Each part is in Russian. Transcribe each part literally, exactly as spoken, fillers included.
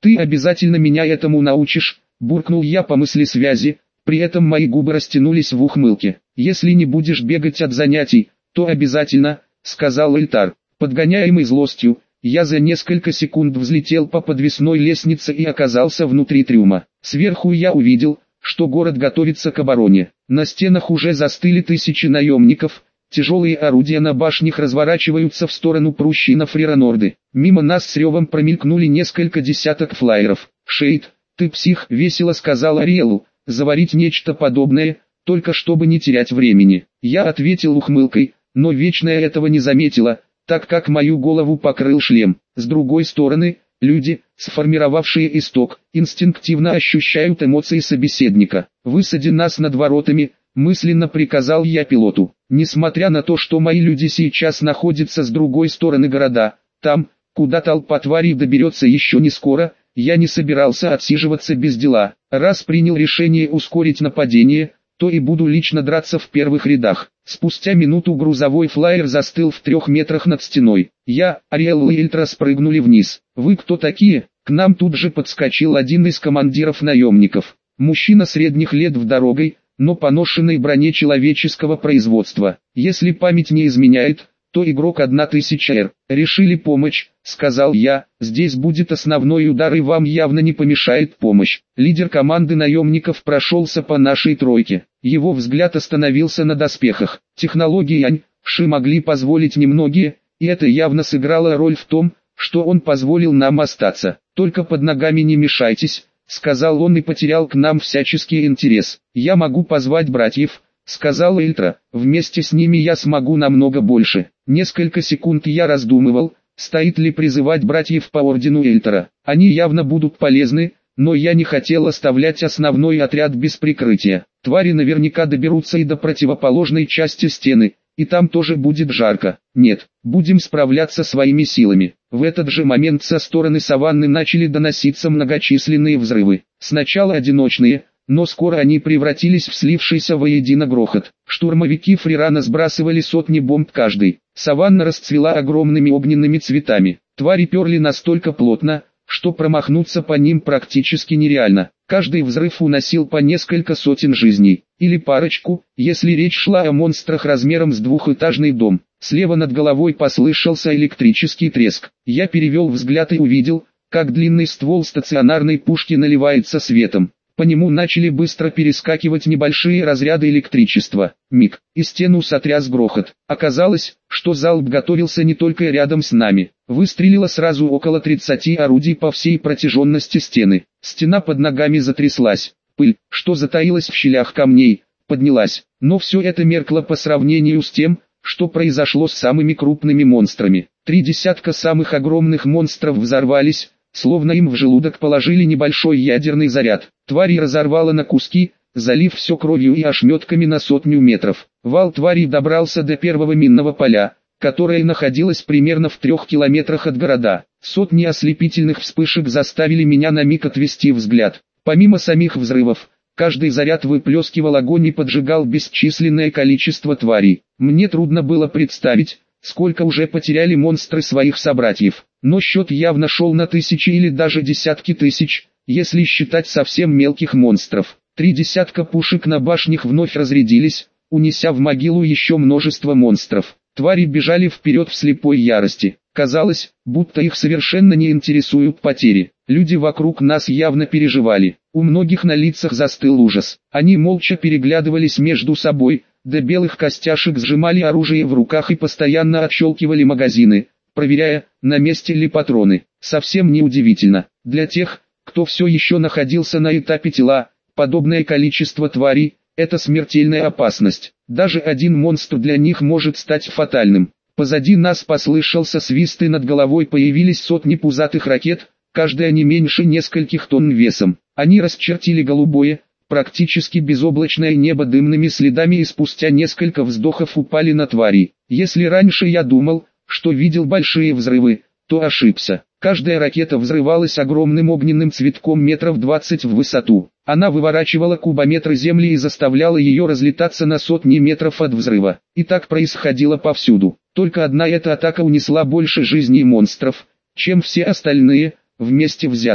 Ты обязательно меня этому научишь, буркнул я по мысли связи, при этом мои губы растянулись в ухмылке. Если не будешь бегать от занятий, то обязательно, сказал Эльтар. Подгоняемый злостью, я за несколько секунд взлетел по подвесной лестнице и оказался внутри трюма. Сверху я увидел, что город готовится к обороне. На стенах уже застыли тысячи наемников, тяжелые орудия на башнях разворачиваются в сторону прущей на Фриранорды. Мимо нас с ревом промелькнули несколько десяток флайеров. «Шейд, ты псих», — весело сказал Ариэлу, — «заварить нечто подобное, только чтобы не терять времени». Я ответил ухмылкой, но Вечная этого не заметила, так как мою голову покрыл шлем. С другой стороны, люди, сформировавшие исток, инстинктивно ощущают эмоции собеседника. «Высади нас над воротами», — мысленно приказал я пилоту. Несмотря на то, что мои люди сейчас находятся с другой стороны города, там, куда толпа тварей доберется еще не скоро, я не собирался отсиживаться без дела. Раз принял решение ускорить нападение, то и буду лично драться в первых рядах. Спустя минуту грузовой флайер застыл в трех метрах над стеной. Я, Ариэл и Эльтра спрыгнули вниз. «Вы кто такие?» К нам тут же подскочил один из командиров наемников. Мужчина средних лет в дорогой, но поношенной броне человеческого производства. Если память не изменяет, то игрок тысяча эр. «Решили помочь», — сказал я, — «здесь будет основной удар и вам явно не помешает помощь». Лидер команды наемников прошелся по нашей тройке. Его взгляд остановился на доспехах. Технологии Янь-Ши могли позволить немногие, и это явно сыграло роль в том, что он позволил нам остаться. «Только под ногами не мешайтесь», — сказал он и потерял к нам всяческий интерес. «Я могу позвать братьев», — сказал Эльтра, — «вместе с ними я смогу намного больше». Несколько секунд я раздумывал, стоит ли призывать братьев по ордену Эльтара. Они явно будут полезны, но я не хотел оставлять основной отряд без прикрытия. Твари наверняка доберутся и до противоположной части стены, и там тоже будет жарко. Нет, будем справляться своими силами. В этот же момент со стороны саванны начали доноситься многочисленные взрывы. Сначала одиночные, но скоро они превратились в слившийся воедино грохот. Штурмовики Фрирана сбрасывали сотни бомб каждый. Саванна расцвела огромными огненными цветами. Твари перли настолько плотно, что промахнуться по ним практически нереально. Каждый взрыв уносил по несколько сотен жизней, или парочку, если речь шла о монстрах размером с двухэтажный дом. Слева над головой послышался электрический треск. Я перевел взгляд и увидел, как длинный ствол стационарной пушки наливается светом. По нему начали быстро перескакивать небольшие разряды электричества. Миг, и стену сотряс грохот. Оказалось, что залп готовился не только рядом с нами. Выстрелило сразу около тридцати орудий по всей протяженности стены. Стена под ногами затряслась. Пыль, что затаилась в щелях камней, поднялась. Но все это меркло по сравнению с тем, что произошло с самыми крупными монстрами. Три десятка самых огромных монстров взорвались, словно им в желудок положили небольшой ядерный заряд. Твари разорвало на куски, залив все кровью и ошметками на сотню метров. Вал тварей добрался до первого минного поля, которое находилось примерно в трех километрах от города. Сотни ослепительных вспышек заставили меня на миг отвести взгляд. Помимо самих взрывов, каждый заряд выплескивал огонь и поджигал бесчисленное количество тварей. Мне трудно было представить, сколько уже потеряли монстры своих собратьев, но счет явно шел на тысячи или даже десятки тысяч, если считать совсем мелких монстров. Три десятка пушек на башнях вновь разрядились, унеся в могилу еще множество монстров. Твари бежали вперед в слепой ярости. Казалось, будто их совершенно не интересуют потери. Люди вокруг нас явно переживали. У многих на лицах застыл ужас. Они молча переглядывались между собой, до белых костяшек сжимали оружие в руках и постоянно отщелкивали магазины, проверяя, на месте ли патроны. Совсем неудивительно. Для тех, кто все еще находился на этапе тела, подобное количество тварей – это смертельная опасность. Даже один монстр для них может стать фатальным. Позади нас послышался свист и над головой появились сотни пузатых ракет, каждая не меньше нескольких тонн весом. Они расчертили голубое, практически безоблачное небо дымными следами и спустя несколько вздохов упали на твари. Если раньше я думал, что видел большие взрывы, то ошибся. Каждая ракета взрывалась огромным огненным цветком метров двадцать в высоту. Она выворачивала кубометры земли и заставляла ее разлетаться на сотни метров от взрыва. И так происходило повсюду. Только одна эта атака унесла больше жизней монстров, чем все остальные, вместе взятые.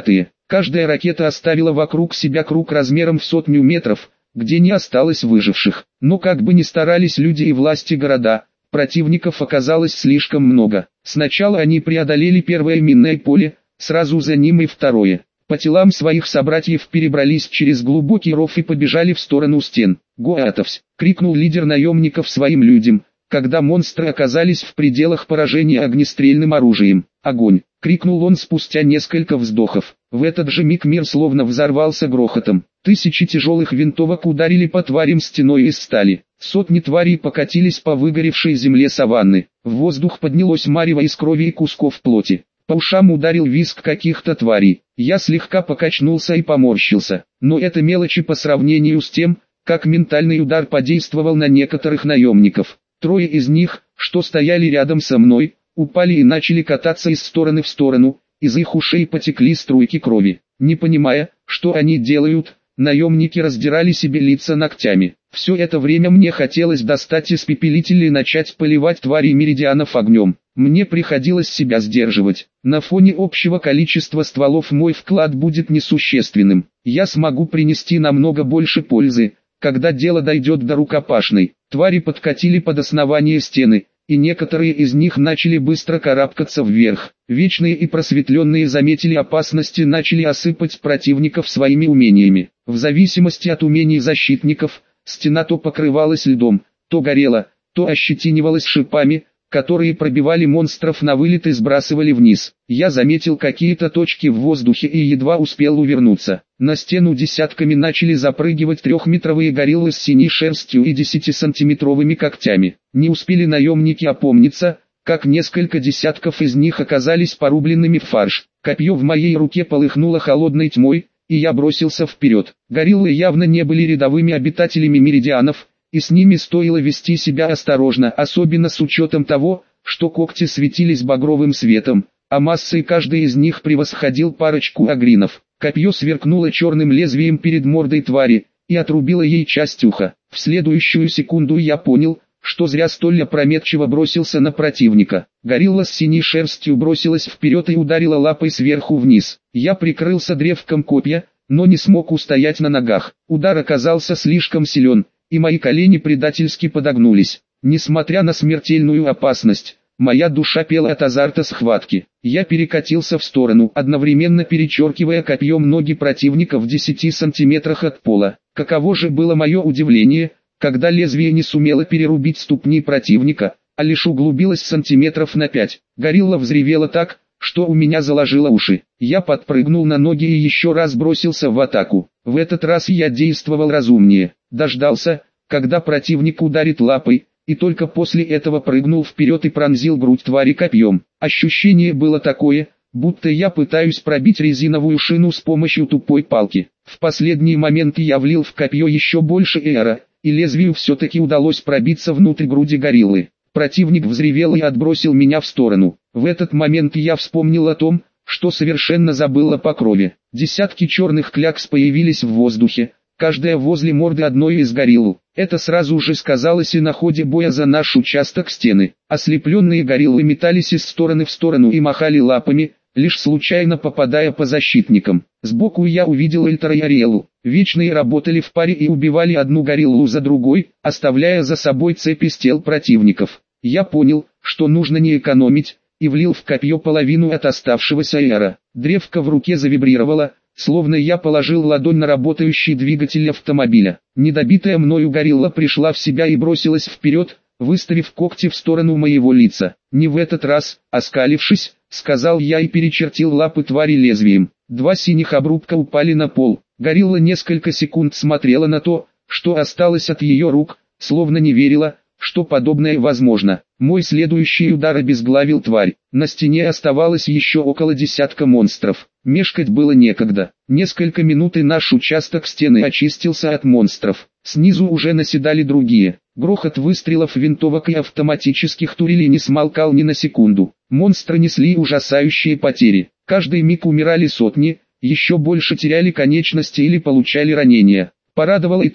Каждая ракета оставила вокруг себя круг размером в сотню метров, где не осталось выживших. Но как бы ни старались люди и власти города, противников оказалось слишком много. Сначала они преодолели первое минное поле, сразу за ним и второе. По телам своих собратьев перебрались через глубокий ров и побежали в сторону стен. «Готовься!» — крикнул лидер наемников своим людям, когда монстры оказались в пределах поражения огнестрельным оружием. «Огонь!» — крикнул он спустя несколько вздохов. В этот же миг мир словно взорвался грохотом. Тысячи тяжелых винтовок ударили по тварям стеной из стали. Сотни тварей покатились по выгоревшей земле саванны. В воздух поднялось марево из крови и кусков плоти. По ушам ударил визг каких-то тварей. Я слегка покачнулся и поморщился. Но это мелочи по сравнению с тем, как ментальный удар подействовал на некоторых наемников. Трое из них, что стояли рядом со мной, упали и начали кататься из стороны в сторону, из их ушей потекли струйки крови. Не понимая, что они делают, наемники раздирали себе лица ногтями. Все это время мне хотелось достать испепелитель и начать поливать твари меридианов огнем. Мне приходилось себя сдерживать. На фоне общего количества стволов мой вклад будет несущественным. Я смогу принести намного больше пользы, когда дело дойдет до рукопашной. Твари подкатили под основание стены, и некоторые из них начали быстро карабкаться вверх. Вечные и просветленные заметили опасность и начали осыпать противников своими умениями. В зависимости от умений защитников, стена то покрывалась льдом, то горела, то ощетинивалась шипами, которые пробивали монстров на вылет и сбрасывали вниз. Я заметил какие-то точки в воздухе и едва успел увернуться. На стену десятками начали запрыгивать трехметровые гориллы с синей шерстью и десятисантиметровыми когтями. Не успели наемники опомниться, как несколько десятков из них оказались порубленными в фарш. Копье в моей руке полыхнуло холодной тьмой, и я бросился вперед. Гориллы явно не были рядовыми обитателями меридианов, и с ними стоило вести себя осторожно, особенно с учетом того, что когти светились багровым светом, а массой каждый из них превосходил парочку агринов. Копье сверкнуло черным лезвием перед мордой твари, и отрубило ей часть уха. В следующую секунду я понял, что зря столь опрометчиво бросился на противника. Горилла с синей шерстью бросилась вперед и ударила лапой сверху вниз. Я прикрылся древком копья, но не смог устоять на ногах. Удар оказался слишком силен, и мои колени предательски подогнулись. Несмотря на смертельную опасность, моя душа пела от азарта схватки. Я перекатился в сторону, одновременно перечеркивая копьем ноги противника в десяти сантиметрах от пола. Каково же было мое удивление, когда лезвие не сумело перерубить ступни противника, а лишь углубилось сантиметров на пять. Горилла взревела так, что у меня заложило уши. Я подпрыгнул на ноги и еще раз бросился в атаку. В этот раз я действовал разумнее. Дождался, когда противник ударит лапой, и только после этого прыгнул вперед и пронзил грудь твари копьем. Ощущение было такое, будто я пытаюсь пробить резиновую шину с помощью тупой палки. В последний момент я влил в копье еще больше эра, и лезвию все-таки удалось пробиться внутрь груди гориллы. Противник взревел и отбросил меня в сторону. В этот момент я вспомнил о том, что совершенно забыл о покрове. Десятки черных клякс появились в воздухе, каждая возле морды одной из горилл. Это сразу же сказалось и на ходе боя за наш участок стены. Ослепленные гориллы метались из стороны в сторону и махали лапами, лишь случайно попадая по защитникам. Сбоку я увидел Эльтара и Ариэлу. Вечные работали в паре и убивали одну гориллу за другой, оставляя за собой цепи из тел противников. Я понял, что нужно не экономить, и влил в копье половину от оставшегося эра. Древко в руке завибрировало, словно я положил ладонь на работающий двигатель автомобиля. Недобитая мною горилла пришла в себя и бросилась вперед, выставив когти в сторону моего лица. «Не в этот раз», оскалившись, сказал я и перечертил лапы твари лезвием. Два синих обрубка упали на пол. Горилла несколько секунд смотрела на то, что осталось от ее рук, словно не верила, что подобное возможно. Мой следующий удар обезглавил тварь. На стене оставалось еще около десятка монстров. Мешкать было некогда. Несколько минут и наш участок стены очистился от монстров. Снизу уже наседали другие. Грохот выстрелов винтовок и автоматических турелей не смолкал ни на секунду. Монстры несли ужасающие потери. Каждый миг умирали сотни, еще больше теряли конечности или получали ранения. Порадовало и то,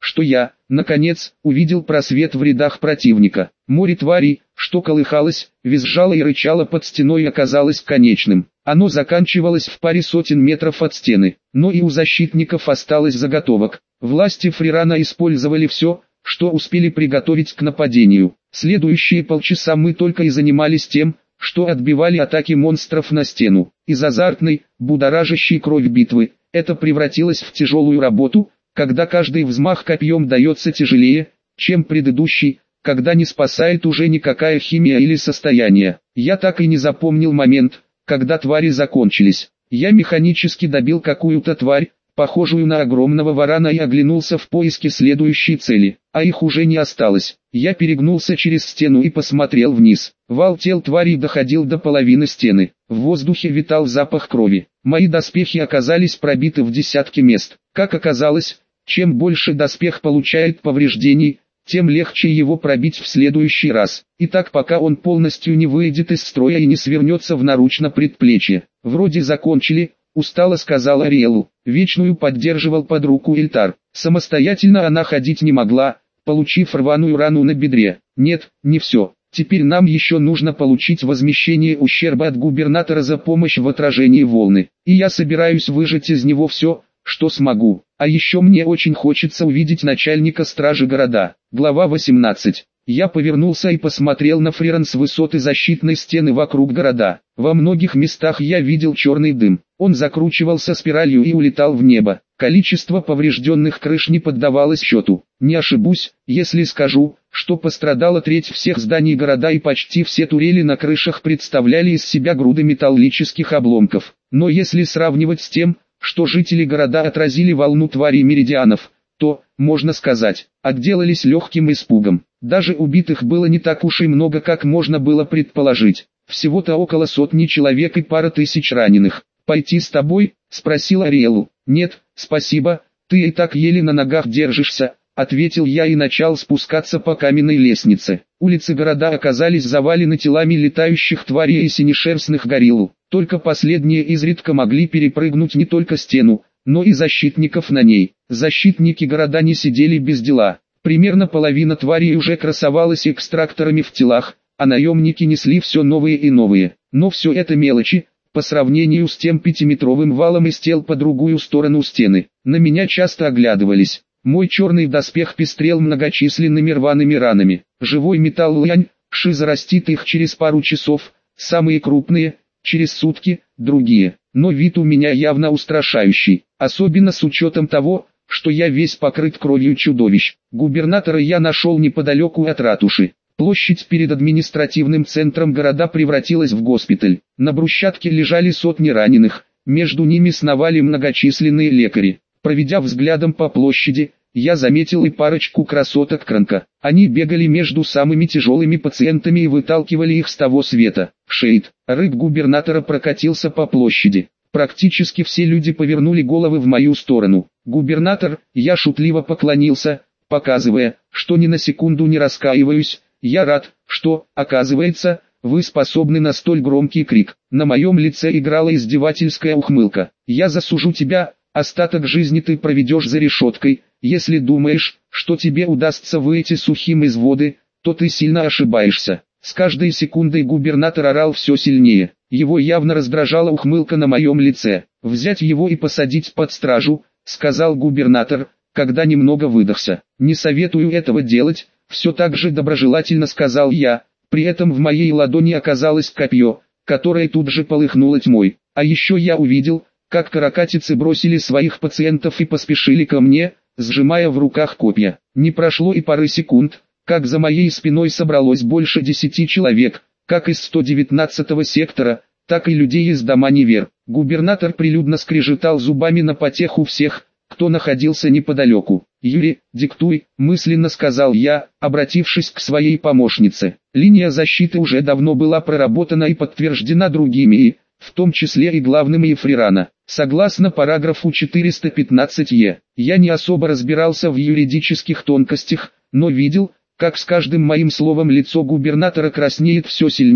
что я, наконец, увидел просвет в рядах противника. Море тварей, что колыхалось, визжало и рычало под стеной, оказалось конечным. Оно заканчивалось в паре сотен метров от стены, но и у защитников осталось заготовок. Власти Фрирана использовали все, что успели приготовить к нападению. Следующие полчаса мы только и занимались тем, что отбивали атаки монстров на стену. Из азартной, будоражащей кровь битвы, это превратилось в тяжелую работу, когда каждый взмах копьем дается тяжелее, чем предыдущий, когда не спасает уже никакая химия или состояние. Я так и не запомнил момент, когда твари закончились. Я механически добил какую-то тварь, похожую на огромного варана, и оглянулся в поиске следующей цели, а их уже не осталось. Я перегнулся через стену и посмотрел вниз. Вал тел тварей доходил до половины стены. В воздухе витал запах крови. Мои доспехи оказались пробиты в десятки мест. Как оказалось, чем больше доспех получает повреждений, тем легче его пробить в следующий раз. И так пока он полностью не выйдет из строя и не свернется в наруч на предплечье. Вроде закончили, устало сказал Ариэлу. Вечную поддерживал под руку Эльтар. Самостоятельно она ходить не могла, получив рваную рану на бедре. Нет, не все. Теперь нам еще нужно получить возмещение ущерба от губернатора за помощь в отражении волны. И я собираюсь выжать из него все, что смогу. А еще мне очень хочется увидеть начальника стражи города. Глава восемнадцать. Я повернулся и посмотрел на Фриран с высоты защитной стены вокруг города. Во многих местах я видел черный дым. Он закручивался спиралью и улетал в небо. Количество поврежденных крыш не поддавалось счету. Не ошибусь, если скажу, что пострадала треть всех зданий города и почти все турели на крышах представляли из себя груды металлических обломков. Но если сравнивать с тем, что жители города отразили волну тварей меридианов, то, можно сказать, отделались легким испугом. Даже убитых было не так уж и много, как можно было предположить. Всего-то около сотни человек и пара тысяч раненых. «Пойти с тобой?» – спросил Ариэлу. «Нет, спасибо, ты и так еле на ногах держишься», – ответил я и начал спускаться по каменной лестнице. Улицы города оказались завалены телами летающих тварей и синешерстных гориллу. Только последние изредка могли перепрыгнуть не только стену, но и защитников на ней. Защитники города не сидели без дела. Примерно половина тварей уже красовалась экстракторами в телах, а наемники несли все новые и новые. Но все это мелочи, по сравнению с тем пятиметровым валом из тел по другую сторону стены. На меня часто оглядывались. Мой черный доспех пестрел многочисленными рваными ранами. Живой металл лань, ши зарастит их через пару часов, самые крупные, через сутки, другие. Но вид у меня явно устрашающий, особенно с учетом того, что я весь покрыт кровью чудовищ. Губернатора я нашел неподалеку от ратуши. Площадь перед административным центром города превратилась в госпиталь. На брусчатке лежали сотни раненых, между ними сновали многочисленные лекари. Проведя взглядом по площади, я заметил и парочку красоток Кранка. Они бегали между самыми тяжелыми пациентами и выталкивали их с того света. Шейд, рык губернатора, прокатился по площади. Практически все люди повернули головы в мою сторону. «Губернатор», я шутливо поклонился, показывая, что ни на секунду не раскаиваюсь. «Я рад, что, оказывается, вы способны на столь громкий крик». На моем лице играла издевательская ухмылка. «Я засужу тебя, остаток жизни ты проведешь за решеткой. Если думаешь, что тебе удастся выйти сухим из воды, то ты сильно ошибаешься». С каждой секундой губернатор орал все сильнее. Его явно раздражала ухмылка на моем лице. «Взять его и посадить под стражу», — сказал губернатор, когда немного выдохся. «Не советую этого делать», — все так же доброжелательно сказал я. При этом в моей ладони оказалось копье, которое тут же полыхнуло тьмой. А еще я увидел, как каракатицы бросили своих пациентов и поспешили ко мне, сжимая в руках копья. Не прошло и пары секунд, как за моей спиной собралось больше десяти человек, как из сто девятнадцатого сектора, так и людей из дома Невер. Губернатор прилюдно скрежетал зубами на потеху всех, кто находился неподалеку. «Юрий, диктуй», — мысленно сказал я, обратившись к своей помощнице. Линия защиты уже давно была проработана и подтверждена другими и, в том числе и главным и Фрирана. Согласно параграфу четыреста пятнадцать е, я не особо разбирался в юридических тонкостях, но видел, как с каждым моим словом лицо губернатора краснеет все сильнее,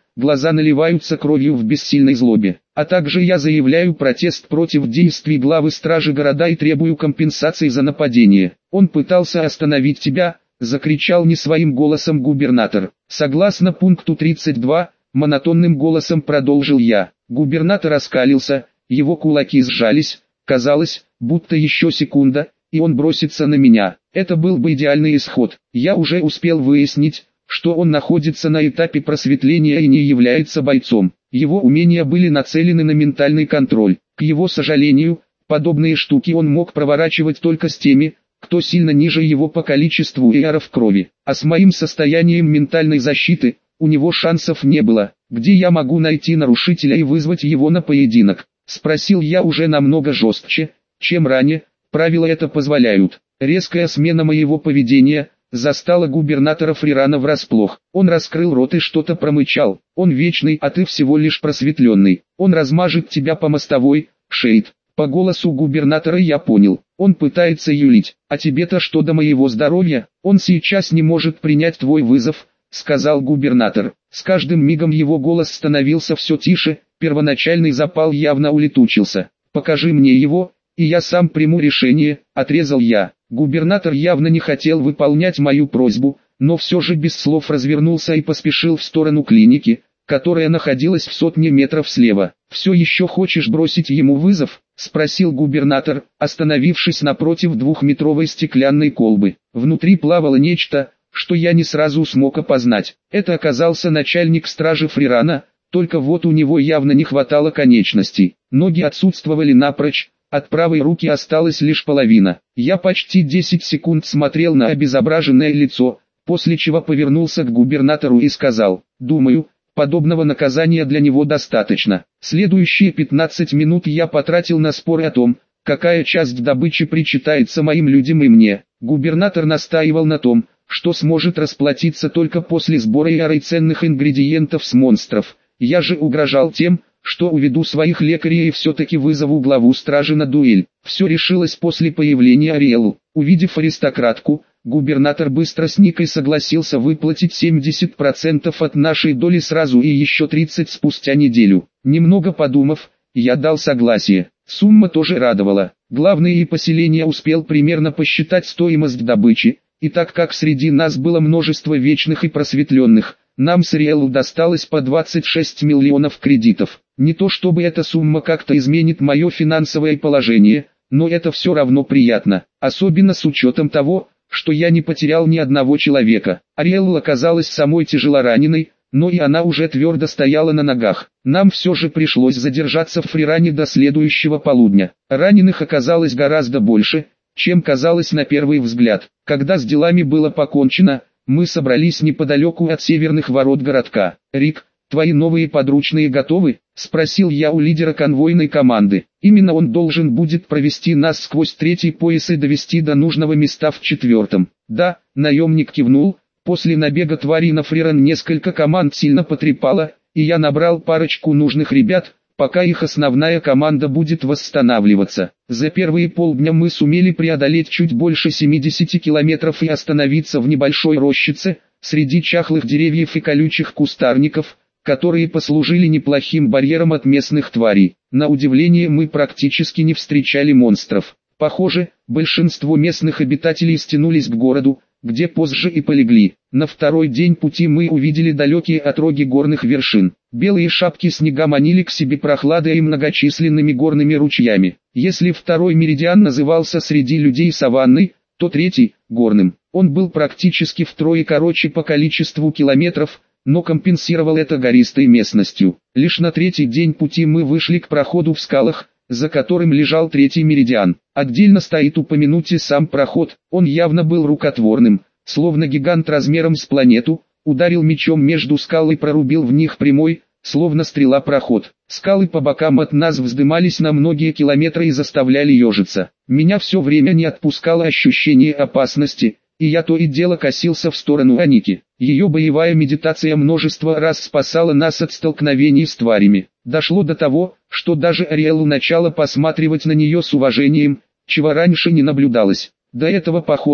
глаза наливаются кровью в бессильной злобе. А также я заявляю протест против действий главы стражи города и требую компенсации за нападение. Он пытался остановить тебя, закричал не своим голосом губернатор. Согласно пункту тридцать два, монотонным голосом продолжил я. Губернатор оскалился, его кулаки сжались, казалось, будто еще секунда, и он бросится на меня. Это был бы идеальный исход. Я уже успел выяснить, что он находится на этапе просветления и не является бойцом. Его умения были нацелены на ментальный контроль. К его сожалению, подобные штуки он мог проворачивать только с теми, кто сильно ниже его по количеству эаров крови. А с моим состоянием ментальной защиты, у него шансов не было. Где я могу найти нарушителя и вызвать его на поединок? Спросил я уже намного жестче, чем ранее. Правила это позволяют. Резкая смена моего поведения застала губернатора Фрирана врасплох. Он раскрыл рот и что-то промычал. Он вечный, а ты всего лишь просветленный. Он размажет тебя по мостовой, Шейд. По голосу губернатора я понял. Он пытается юлить. А тебе-то что до моего здоровья? Он сейчас не может принять твой вызов, сказал губернатор. С каждым мигом его голос становился все тише, первоначальный запал явно улетучился. Покажи мне его, и я сам приму решение, отрезал я. Губернатор явно не хотел выполнять мою просьбу, но все же без слов развернулся и поспешил в сторону клиники, которая находилась в сотне метров слева. «Все еще хочешь бросить ему вызов?» – спросил губернатор, остановившись напротив двухметровой стеклянной колбы. Внутри плавало нечто, что я не сразу смог опознать. Это оказался начальник стражи Фрирана, только вот у него явно не хватало конечностей. Ноги отсутствовали напрочь. От правой руки осталась лишь половина. Я почти десять секунд смотрел на обезображенное лицо, после чего повернулся к губернатору и сказал: «Думаю, подобного наказания для него достаточно». Следующие пятнадцать минут я потратил на споры о том, какая часть добычи причитается моим людям и мне. Губернатор настаивал на том, что сможет расплатиться только после сбора иары ценных ингредиентов с монстров. Я же угрожал тем, что уведу своих лекарей и все-таки вызову главу стражи на дуэль. Все решилось после появления Ариэлу. Увидев аристократку, губернатор быстро сник и согласился выплатить семьдесят процентов от нашей доли сразу и еще тридцать процентов спустя неделю. Немного подумав, я дал согласие. Сумма тоже радовала. Главный и поселение успел примерно посчитать стоимость добычи, и так как среди нас было множество вечных и просветленных, нам с Ариэлу досталось по двадцать шесть миллионов кредитов. Не то чтобы эта сумма как-то изменит мое финансовое положение, но это все равно приятно, особенно с учетом того, что я не потерял ни одного человека. Ариэлла оказалась самой тяжелораненой, но и она уже твердо стояла на ногах. Нам все же пришлось задержаться в Фриране до следующего полудня. Раненых оказалось гораздо больше, чем казалось на первый взгляд. Когда с делами было покончено, мы собрались неподалеку от северных ворот городка. «Рик, твои новые подручные готовы?» – спросил я у лидера конвойной команды. Именно он должен будет провести нас сквозь третий пояс и довести до нужного места в четвертом. «Да», – наемник кивнул. После набега тварей на Фриран несколько команд сильно потрепало, и я набрал парочку нужных ребят, пока их основная команда будет восстанавливаться. За первые полдня мы сумели преодолеть чуть больше семидесяти километров и остановиться в небольшой рощице, среди чахлых деревьев и колючих кустарников, которые послужили неплохим барьером от местных тварей. На удивление мы практически не встречали монстров. Похоже, большинство местных обитателей стянулись к городу, где позже и полегли. На второй день пути мы увидели далекие отроги горных вершин. Белые шапки снега манили к себе прохладой и многочисленными горными ручьями. Если второй меридиан назывался среди людей саванной, то третий – горным. Он был практически втрое короче по количеству километров, но компенсировал это гористой местностью. Лишь на третий день пути мы вышли к проходу в скалах, за которым лежал третий меридиан. Отдельно стоит упомянуть и сам проход, он явно был рукотворным, словно гигант размером с планету, ударил мечом между скал и прорубил в них прямой, словно стрела проход. Скалы по бокам от нас вздымались на многие километры и заставляли ежиться. Меня все время не отпускало ощущение опасности, и я то и дело косился в сторону Аники. Ее боевая медитация множество раз спасала нас от столкновений с тварями. Дошло до того, что даже Ариэлу начала посматривать на нее с уважением, чего раньше не наблюдалось. До этого похода,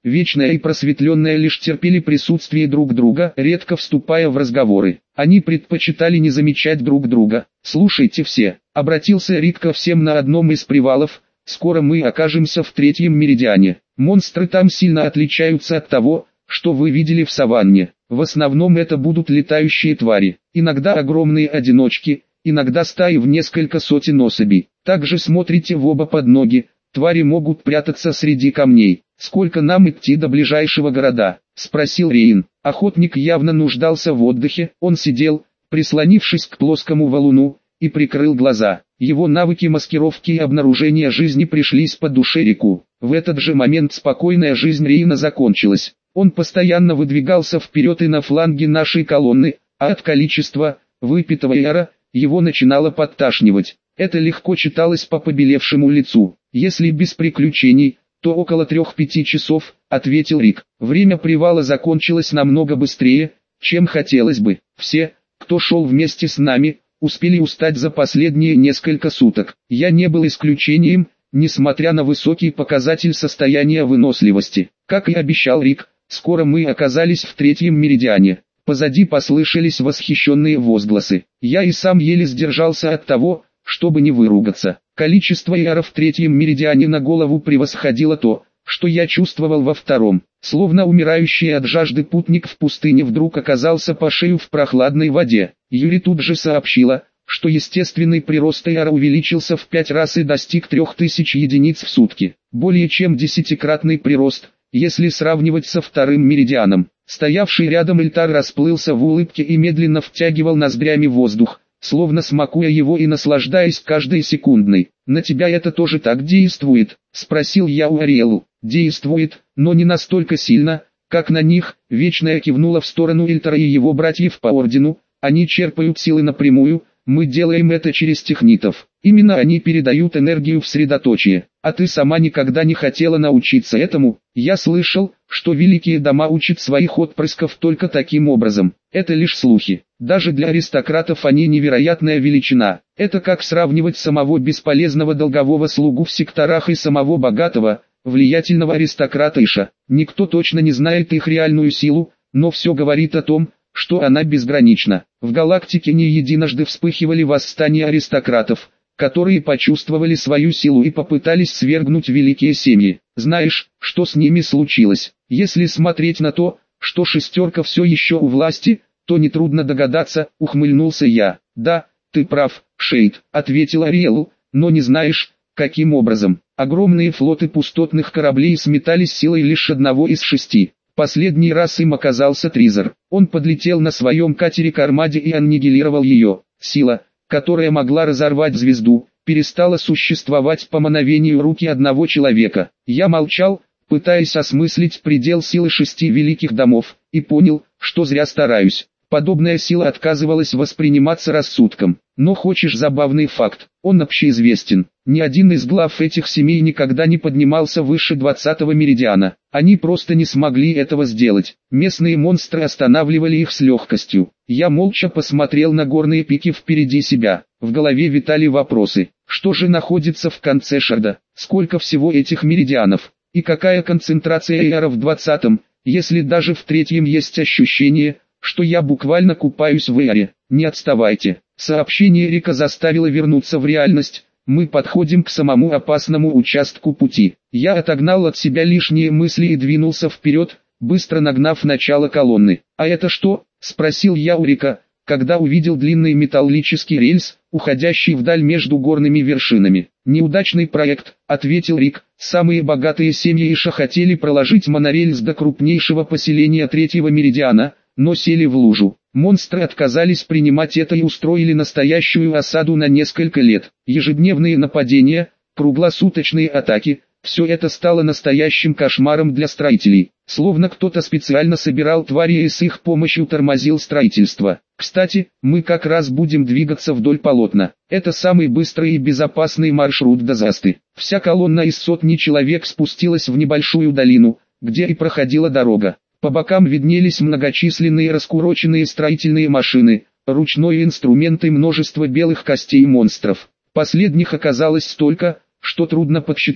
Вечная и Просветленная лишь терпели присутствие друг друга, редко вступая в разговоры. Они предпочитали не замечать друг друга. «Слушайте все», — обратился Рик ко всем на одном из привалов, — «скоро мы окажемся в третьем меридиане. Монстры там сильно отличаются от того, что вы видели в саванне. В основном это будут летающие твари, иногда огромные одиночки, иногда стаи в несколько сотен особей. Также смотрите в оба под ноги, твари могут прятаться среди камней. Сколько нам идти до ближайшего города?» — спросил Рейн. Охотник явно нуждался в отдыхе, он сидел, прислонившись к плоскому валуну, и прикрыл глаза. Его навыки маскировки и обнаружения жизни пришлись по душе Рику. В этот же момент спокойная жизнь Рейна закончилась. Он постоянно выдвигался вперед и на фланге нашей колонны, а от количества выпитого яра его начинало подташнивать. Это легко читалось по побелевшему лицу. «Если без приключений, то около трех-пяти часов», — ответил Рик. «Время привала закончилось намного быстрее, чем хотелось бы. Все, кто шел вместе с нами, успели устать за последние несколько суток. Я не был исключением, несмотря на высокий показатель состояния выносливости. Как и обещал Рик, скоро мы оказались в третьем меридиане». Позади послышались восхищенные возгласы. Я и сам еле сдержался от того, чтобы не выругаться. Количество яров в третьем меридиане на голову превосходило то, что я чувствовал во втором. Словно умирающий от жажды путник в пустыне вдруг оказался по шею в прохладной воде. Юри тут же сообщила, что естественный прирост яра увеличился в пять раз и достиг трех тысяч единиц в сутки. Более чем десятикратный прирост, если сравнивать со вторым меридианом. Стоявший рядом Эльтар расплылся в улыбке и медленно втягивал ноздрями воздух, словно смакуя его и наслаждаясь каждой секундной. «На тебя это тоже так действует?» — спросил я у Ариэлу. «Действует, но не настолько сильно, как на них», — Вечная кивнула в сторону Эльтара и его братьев по ордену. «Они черпают силы напрямую, мы делаем это через технитов. Именно они передают энергию в средоточие. А ты сама никогда не хотела научиться этому?» «Я слышал, что великие дома учат своих отпрысков только таким образом. Это лишь слухи. Даже для аристократов они невероятная величина. Это как сравнивать самого бесполезного долгового слугу в секторах и самого богатого, влиятельного аристократа Иша. Никто точно не знает их реальную силу, но все говорит о том, что она безгранична. В галактике не единожды вспыхивали восстания аристократов, которые почувствовали свою силу и попытались свергнуть великие семьи. Знаешь, что с ними случилось? Если смотреть на то, что шестерка все еще у власти, то нетрудно догадаться, ухмыльнулся я. «Да, ты прав, Шейд», — ответил Ариэлу, «но не знаешь, каким образом. Огромные флоты пустотных кораблей сметались силой лишь одного из шести. Последний раз им оказался Тризер. Он подлетел на своем катере к Армаде и аннигилировал ее. Сила, которая могла разорвать звезду, перестала существовать по мановению руки одного человека. Я молчал, пытаясь осмыслить предел силы шести великих домов, и понял, что зря стараюсь. Подобная сила отказывалась восприниматься рассудком. Но хочешь забавный факт, он общеизвестен. Ни один из глав этих семей никогда не поднимался выше двадцатого меридиана. Они просто не смогли этого сделать. Местные монстры останавливали их с легкостью. Я молча посмотрел на горные пики впереди себя. В голове витали вопросы. Что же находится в конце шарда? Сколько всего этих меридианов? И какая концентрация яра в двадцатом, если даже в третьем есть ощущение, что я буквально купаюсь в яре? Не отставайте. Сообщение Рика заставило вернуться в реальность. Мы подходим к самому опасному участку пути. Я отогнал от себя лишние мысли и двинулся вперед, быстро нагнав начало колонны. «А это что?» — спросил я у Рика, когда увидел длинный металлический рельс, уходящий вдаль между горными вершинами. «Неудачный проект», — ответил Рик. «Самые богатые семьи Иша хотели проложить монорельс до крупнейшего поселения третьего меридиана, но сели в лужу. Монстры отказались принимать это и устроили настоящую осаду на несколько лет. Ежедневные нападения, круглосуточные атаки — все это стало настоящим кошмаром для строителей. Словно кто-то специально собирал твари и с их помощью тормозил строительство. Кстати, мы как раз будем двигаться вдоль полотна. Это самый быстрый и безопасный маршрут до Засты». Вся колонна из сотни человек спустилась в небольшую долину, где и проходила дорога. По бокам виднелись многочисленные раскуроченные строительные машины, ручной инструмент и множество белых костей монстров. Последних оказалось столько, что трудно подсчитать,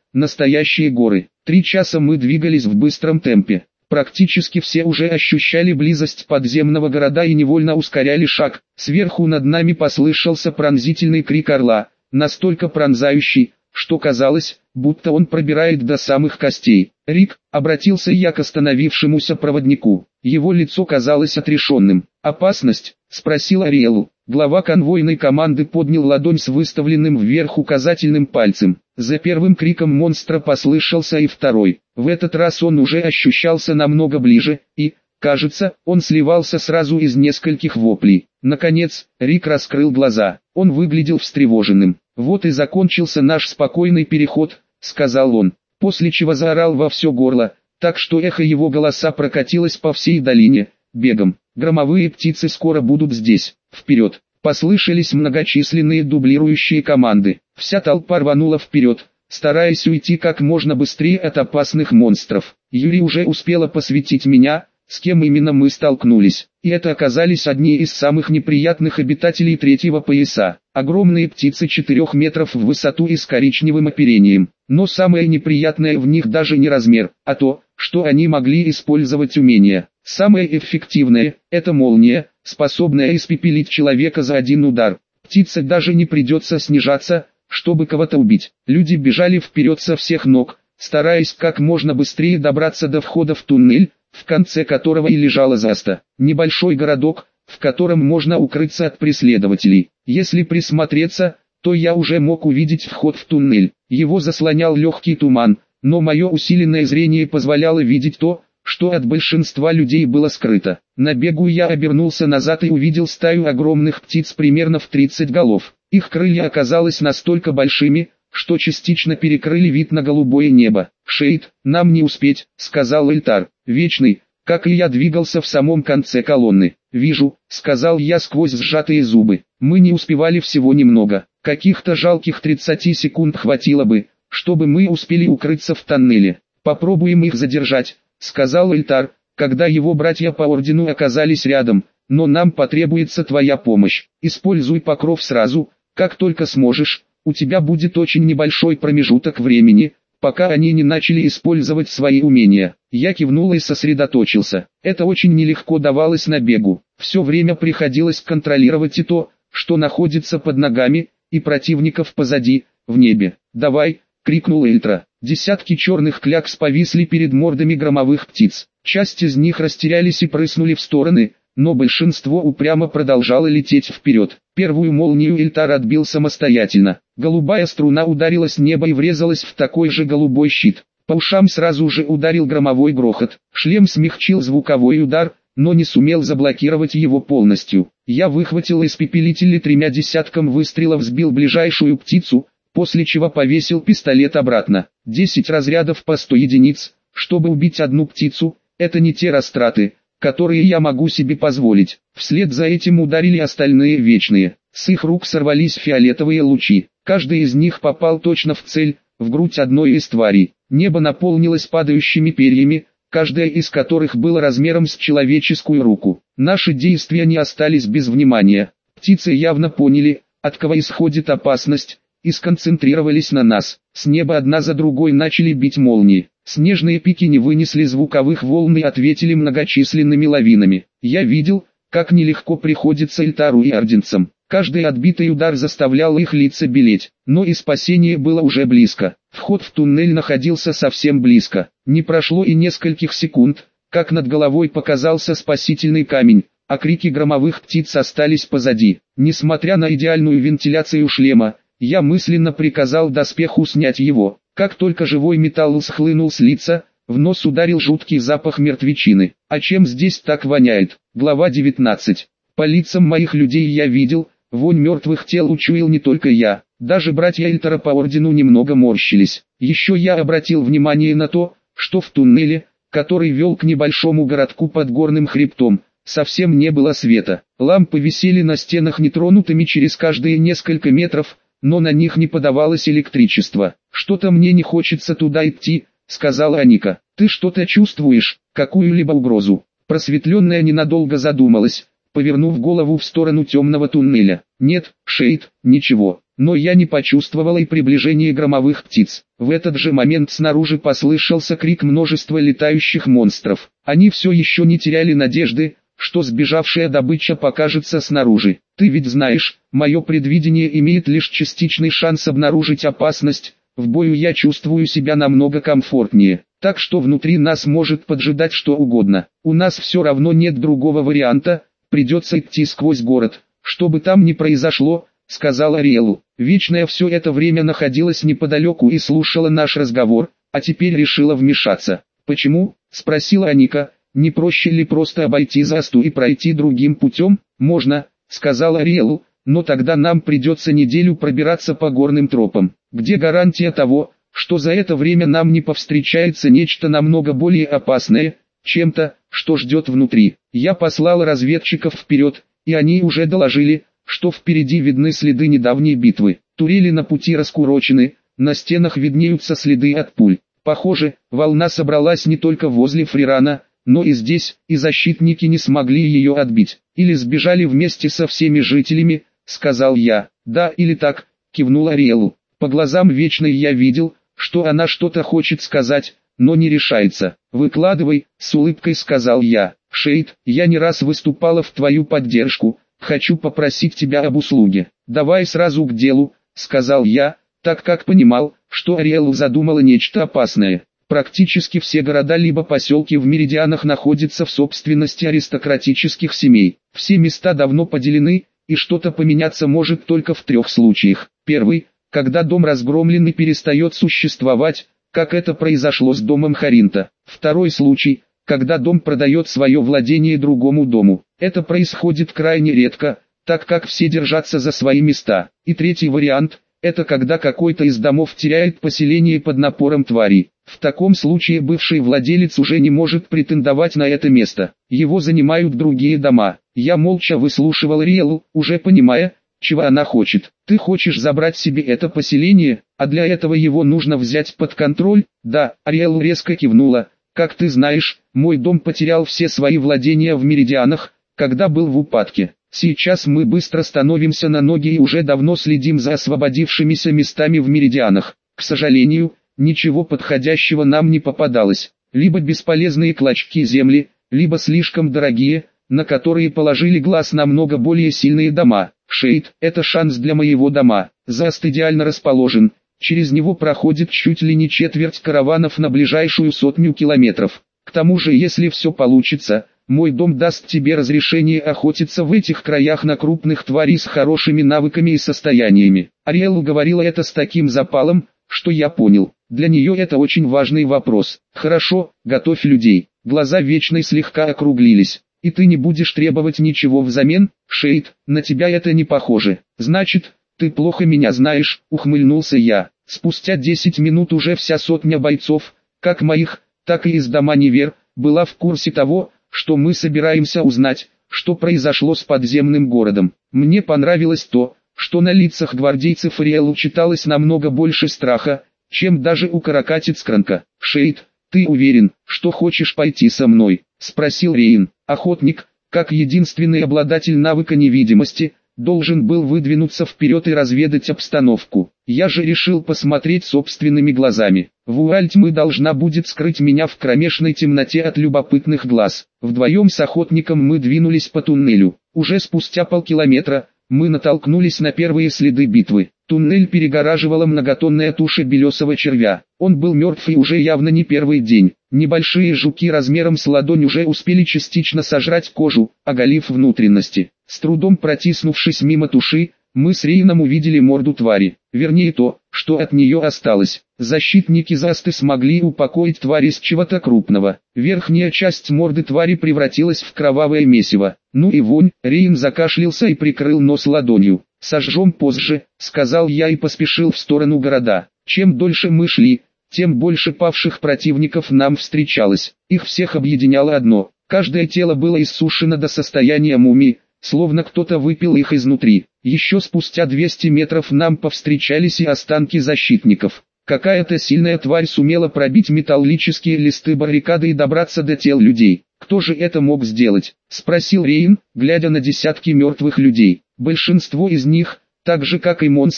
настоящие горы. Три часа мы двигались в быстром темпе. Практически все уже ощущали близость подземного города и невольно ускоряли шаг. Сверху над нами послышался пронзительный крик орла, настолько пронзающий, что казалось, будто он пробирает до самых костей. «Рик», — обратился я к остановившемуся проводнику. Его лицо казалось отрешенным. «Опасность?» — спросил Ариэлу. Глава конвойной команды поднял ладонь с выставленным вверх указательным пальцем. За первым криком монстра послышался и второй. В этот раз он уже ощущался намного ближе, и, кажется, он сливался сразу из нескольких воплей. Наконец, Рик раскрыл глаза. Он выглядел встревоженным. «Вот и закончился наш спокойный переход», — сказал он, после чего заорал во все горло, так что эхо его голоса прокатилось по всей долине, бегом. «Громовые птицы скоро будут здесь. Вперед!» Послышались многочисленные дублирующие команды. Вся толпа рванула вперед, стараясь уйти как можно быстрее от опасных монстров. Юри уже успела посвятить меня, с кем именно мы столкнулись. И это оказались одни из самых неприятных обитателей третьего пояса. Огромные птицы четырёх метров в высоту и с коричневым оперением. Но самое неприятное в них даже не размер, а то, что они могли использовать умения. Самое эффективное – это молния, способная испепелить человека за один удар. Птице даже не придется снижаться, чтобы кого-то убить. Люди бежали вперед со всех ног, стараясь как можно быстрее добраться до входа в туннель, в конце которого и лежала Заста. Небольшой городок, в котором можно укрыться от преследователей. Если присмотреться, то я уже мог увидеть вход в туннель. Его заслонял легкий туман, но мое усиленное зрение позволяло видеть то, что от большинства людей было скрыто. На бегу я обернулся назад и увидел стаю огромных птиц примерно в тридцать голов. Их крылья оказались настолько большими, что частично перекрыли вид на голубое небо. «Шейд, нам не успеть», — сказал Эльтар. Вечный, как и я, двигался в самом конце колонны. «Вижу», — сказал я сквозь сжатые зубы. «Мы не успевали всего немного. Каких-то жалких тридцати секунд хватило бы, чтобы мы успели укрыться в тоннеле. Попробуем их задержать», — сказал Эльтар, когда его братья по ордену оказались рядом. «Но нам потребуется твоя помощь. Используй покров сразу, как только сможешь. У тебя будет очень небольшой промежуток времени, пока они не начали использовать свои умения». Я кивнул и сосредоточился. Это очень нелегко давалось на бегу. Все время приходилось контролировать и то, что находится под ногами, и противников позади, в небе. «Давай!» — крикнул Эльтра. Десятки черных клякс повисли перед мордами громовых птиц. Часть из них растерялись и прыснули в стороны, но большинство упрямо продолжало лететь вперед. Первую молнию Эльтар отбил самостоятельно. Голубая струна ударила с неба и врезалась в такой же голубой щит. По ушам сразу же ударил громовой грохот. Шлем смягчил звуковой удар, но не сумел заблокировать его полностью. Я выхватил испепелитель и тремя десяткам выстрелов сбил ближайшую птицу, после чего повесил пистолет обратно. Десять разрядов по сто единиц, чтобы убить одну птицу, это не те растраты, которые я могу себе позволить. Вслед за этим ударили остальные вечные. С их рук сорвались фиолетовые лучи. Каждый из них попал точно в цель, в грудь одной из тварей. Небо наполнилось падающими перьями, каждая из которых было размером с человеческую руку. Наши действия не остались без внимания. Птицы явно поняли, от кого исходит опасность, и сконцентрировались на нас. С неба одна за другой начали бить молнии. Снежные пики не вынесли звуковых волн и ответили многочисленными лавинами. Я видел, как нелегко приходится Эльтару и орденцам. Каждый отбитый удар заставлял их лица белеть, но и спасение было уже близко. Вход в туннель находился совсем близко. Не прошло и нескольких секунд, как над головой показался спасительный камень, а крики громовых птиц остались позади. Несмотря на идеальную вентиляцию шлема, я мысленно приказал доспеху снять его. Как только живой металл схлынул с лица, в нос ударил жуткий запах мертвечины. А чем здесь так воняет? Глава девятнадцать. По лицам моих людей я видел, вонь мертвых тел учуял не только я. Даже братья Эльтара по ордену немного морщились. Еще я обратил внимание на то, что в туннеле, который вел к небольшому городку под горным хребтом, совсем не было света. Лампы висели на стенах нетронутыми через каждые несколько метров, но на них не подавалось электричество. «Что-то мне не хочется туда идти», — сказала Аника. «Ты что-то чувствуешь, какую-либо угрозу?» Просветленная ненадолго задумалась, повернув голову в сторону темного туннеля. «Нет, Шейд, ничего. но я не почувствовала и приближения громовых птиц. В этот же момент снаружи послышался крик множества летающих монстров. Они все еще не теряли надежды, что сбежавшая добыча покажется снаружи. Ты ведь знаешь, мое предвидение имеет лишь частичный шанс обнаружить опасность, в бою я чувствую себя намного комфортнее, так что внутри нас может поджидать что угодно. У нас все равно нет другого варианта, придется идти сквозь город, что бы там ни произошло, сказала Риэлу. Вечная все это время находилась неподалеку и слушала наш разговор, а теперь решила вмешаться. «Почему?» – спросила Аника. «Не проще ли просто обойти Засту и пройти другим путем?» «Можно», — сказала Риэлу, «но тогда нам придется неделю пробираться по горным тропам. Где гарантия того, что за это время нам не повстречается нечто намного более опасное, чем то, что ждет внутри?» Я послал разведчиков вперед, и они уже доложили, что впереди видны следы недавней битвы. Турели на пути раскурочены, на стенах виднеются следы от пуль. Похоже, волна собралась не только возле Фрирана, но и здесь, и защитники не смогли ее отбить. Или сбежали вместе со всеми жителями, сказал я. Да, или так, кивнула Риэлу. По глазам Вечной я видел, что она что-то хочет сказать, но не решается. Выкладывай, с улыбкой сказал я. Шейд, я не раз выступала в твою поддержку, хочу попросить тебя об услуге. Давай сразу к делу, сказал я, так как понимал, что Риэлу задумала нечто опасное. Практически все города либо поселки в Меридианах находятся в собственности аристократических семей. Все места давно поделены, и что-то поменяться может только в трех случаях. Первый, когда дом разгромлен и перестает существовать, как это произошло с домом Харинта. Второй случай, когда дом продает свое владение другому дому. Это происходит крайне редко, так как все держатся за свои места. И третий вариант – это когда какой-то из домов теряет поселение под напором тварей. В таком случае бывший владелец уже не может претендовать на это место. Его занимают другие дома. Я молча выслушивал Риэлу, уже понимая, чего она хочет. Ты хочешь забрать себе это поселение, а для этого его нужно взять под контроль? Да, Риэлу резко кивнула. Как ты знаешь, мой дом потерял все свои владения в Меридианах, когда был в упадке. Сейчас мы быстро становимся на ноги и уже давно следим за освободившимися местами в Меридианах. К сожалению, ничего подходящего нам не попадалось. Либо бесполезные клочки земли, либо слишком дорогие, на которые положили глаз намного более сильные дома. Шейд, это шанс для моего дома. Заст идеально расположен. Через него проходит чуть ли не четверть караванов на ближайшую сотню километров. К тому же, если все получится, мой дом даст тебе разрешение охотиться в этих краях на крупных тварей с хорошими навыками и состояниями. Риэлу говорила это с таким запалом, что я понял. Для нее это очень важный вопрос. Хорошо, готовь людей. Глаза Вечной слегка округлились. И ты не будешь требовать ничего взамен, Шейд, на тебя это не похоже. Значит, ты плохо меня знаешь, ухмыльнулся я. Спустя десять минут уже вся сотня бойцов, как моих, так и из дома Невер, была в курсе того, что мы собираемся узнать, что произошло с подземным городом. Мне понравилось то, что на лицах гвардейцев Риэлу читалось намного больше страха, чем даже у каракатиц-кранка. «Шейд, ты уверен, что хочешь пойти со мной?» – спросил Рейн. Охотник, как единственный обладатель навыка невидимости, должен был выдвинуться вперед и разведать обстановку. Я же решил посмотреть собственными глазами. Вуаль тьмы должна будет скрыть меня в кромешной темноте от любопытных глаз. Вдвоем с охотником мы двинулись по туннелю. Уже спустя полкилометра мы натолкнулись на первые следы битвы. Туннель перегораживала многотонная туша белесого червя. Он был мертв и уже явно не первый день. Небольшие жуки размером с ладонь уже успели частично сожрать кожу, оголив внутренности. С трудом протиснувшись мимо туши, мы с Рейном увидели морду твари. Вернее то, что от нее осталось. Защитники Засты смогли упокоить тварь из чего-то крупного. Верхняя часть морды твари превратилась в кровавое месиво. Ну и вонь, Рейн закашлялся и прикрыл нос ладонью. «Сожжем позже», — сказал я и поспешил в сторону города. Чем дольше мы шли, тем больше павших противников нам встречалось. Их всех объединяло одно. Каждое тело было иссушено до состояния мумии, словно кто-то выпил их изнутри. Еще спустя двести метров нам повстречались и останки защитников. Какая-то сильная тварь сумела пробить металлические листы баррикады и добраться до тел людей. «Кто же это мог сделать?» – спросил Рейн, глядя на десятки мертвых людей. Большинство из них, так же как и монстры,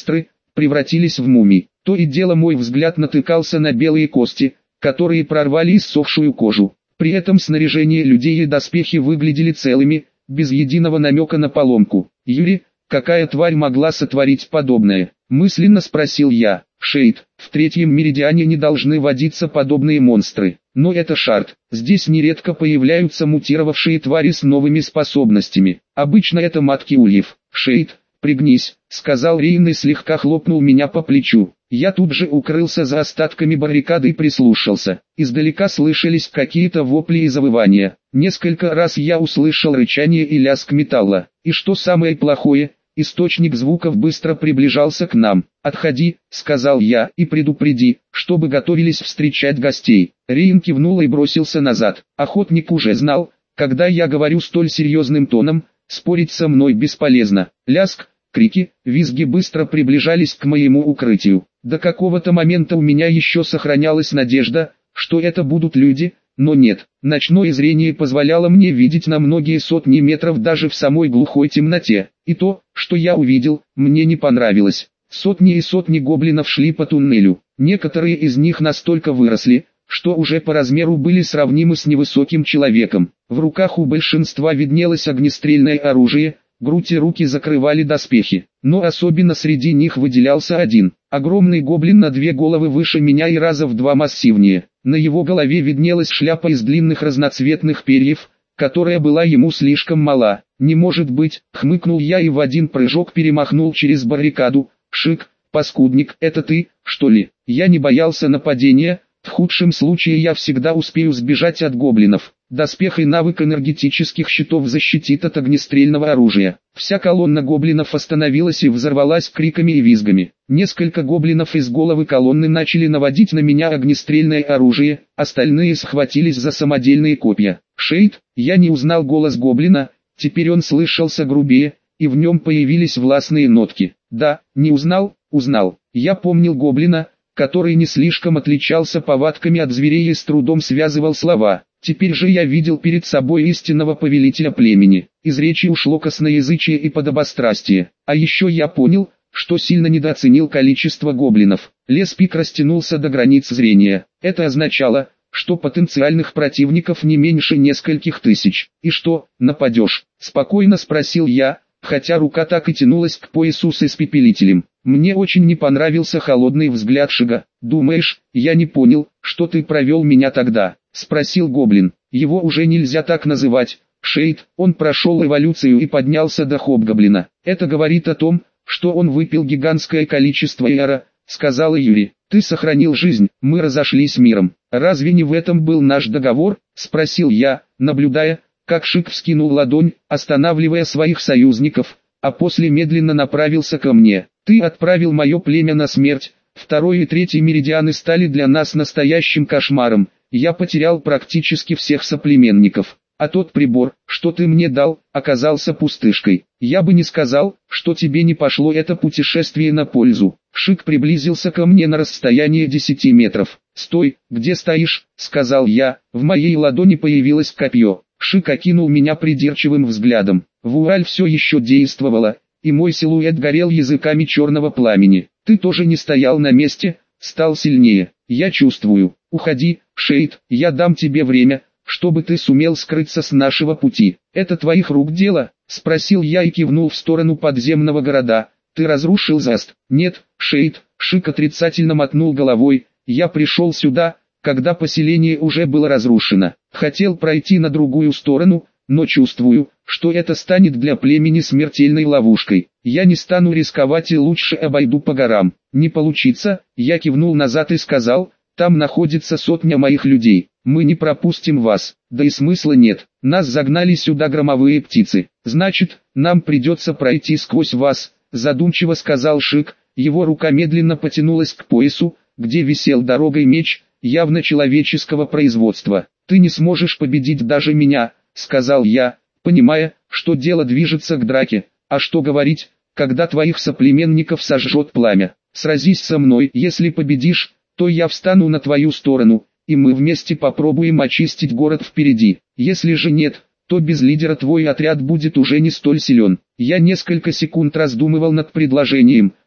превратились в мумий. То и дело мой взгляд натыкался на белые кости, которые прорвали иссохшую кожу. При этом снаряжение людей и доспехи выглядели целыми, без единого намека на поломку. «Юрий, какая тварь могла сотворить подобное?» – мысленно спросил я. «Шейд, в третьем меридиане не должны водиться подобные монстры. Но это Шард. Здесь нередко появляются мутировавшие твари с новыми способностями. Обычно это матки ульев». «Шейд, пригнись», — сказал Рейн и слегка хлопнул меня по плечу. Я тут же укрылся за остатками баррикады и прислушался. Издалека слышались какие-то вопли и завывания. Несколько раз я услышал рычание и лязг металла. И что самое плохое, источник звуков быстро приближался к нам. «Отходи», — сказал я, — «и предупреди, чтобы готовились встречать гостей». Рейн кивнул и бросился назад. Охотник уже знал, когда я говорю столь серьезным тоном, спорить со мной бесполезно. Лязг, крики, визги быстро приближались к моему укрытию. До какого-то момента у меня еще сохранялась надежда, что это будут люди, но нет. Ночное зрение позволяло мне видеть на многие сотни метров даже в самой глухой темноте. И то, что я увидел, мне не понравилось. Сотни и сотни гоблинов шли по туннелю. Некоторые из них настолько выросли, что уже по размеру были сравнимы с невысоким человеком. В руках у большинства виднелось огнестрельное оружие, грудь и руки закрывали доспехи. Но особенно среди них выделялся один. Огромный гоблин на две головы выше меня и раза в два массивнее. На его голове виднелась шляпа из длинных разноцветных перьев, которая была ему слишком мала. «Не может быть», — хмыкнул я и в один прыжок перемахнул через баррикаду. «Шик, паскудник, это ты, что ли?» Я не боялся нападения. В худшем случае я всегда успею сбежать от гоблинов. Доспех и навык энергетических щитов защитит от огнестрельного оружия. Вся колонна гоблинов остановилась и взорвалась криками и визгами. Несколько гоблинов из головы колонны начали наводить на меня огнестрельное оружие, остальные схватились за самодельные копья. «Шейд», я не узнал голос гоблина, теперь он слышался грубее, и в нем появились властные нотки. Да, не узнал, узнал. Я помнил гоблина, который не слишком отличался повадками от зверей и с трудом связывал слова. Теперь же я видел перед собой истинного повелителя племени. Из речи ушло косноязычие и подобострастие. А еще я понял, что сильно недооценил количество гоблинов. Лес пик растянулся до границ зрения. Это означало, что потенциальных противников не меньше нескольких тысяч. «И что, нападешь?» – спокойно спросил я, хотя рука так и тянулась к поясу с испепелителем. Мне очень не понравился холодный взгляд Шига. «Думаешь, я не понял, что ты провел меня тогда?» — спросил гоблин. «Его уже нельзя так называть, Шейд, он прошел эволюцию и поднялся до хобгоблина. Это говорит о том, что он выпил гигантское количество эра», — сказала Юри. «Ты сохранил жизнь, мы разошлись миром. Разве не в этом был наш договор?» — спросил я, наблюдая, как Шик вскинул ладонь, останавливая своих союзников, а после медленно направился ко мне. «Ты отправил мое племя на смерть, второй и третий меридианы стали для нас настоящим кошмаром, я потерял практически всех соплеменников, а тот прибор, что ты мне дал, оказался пустышкой. Я бы не сказал, что тебе не пошло это путешествие на пользу». Шик приблизился ко мне на расстояние десяти метров. «Стой, где стоишь?» — сказал я, в моей ладони появилось копье. Шик окинул меня придирчивым взглядом. Вуаль все еще действовала, и мой силуэт горел языками черного пламени. «Ты тоже не стоял на месте, стал сильнее. Я чувствую. Уходи, Шейд, я дам тебе время, чтобы ты сумел скрыться с нашего пути. Это твоих рук дело?» — спросил я и кивнул в сторону подземного города. «Ты разрушил Заст?» «Нет, Шейд», — Шик отрицательно мотнул головой. «Я пришел сюда, когда поселение уже было разрушено. Хотел пройти на другую сторону, но чувствую, что это станет для племени смертельной ловушкой. Я не стану рисковать и лучше обойду по горам. Не получится», — я кивнул назад и сказал, «там находится сотня моих людей. Мы не пропустим вас, да и смысла нет. Нас загнали сюда громовые птицы. Значит, нам придется пройти сквозь вас», — задумчиво сказал Шик. Его рука медленно потянулась к поясу, где висел дорогой меч, явно человеческого производства. «Ты не сможешь победить даже меня», — сказал я, понимая, что дело движется к драке. «А что говорить, когда твоих соплеменников сожжет пламя? Сразись со мной, если победишь, то я встану на твою сторону, и мы вместе попробуем очистить город впереди. Если же нет, то без лидера твой отряд будет уже не столь силен». Я несколько секунд раздумывал над предложением,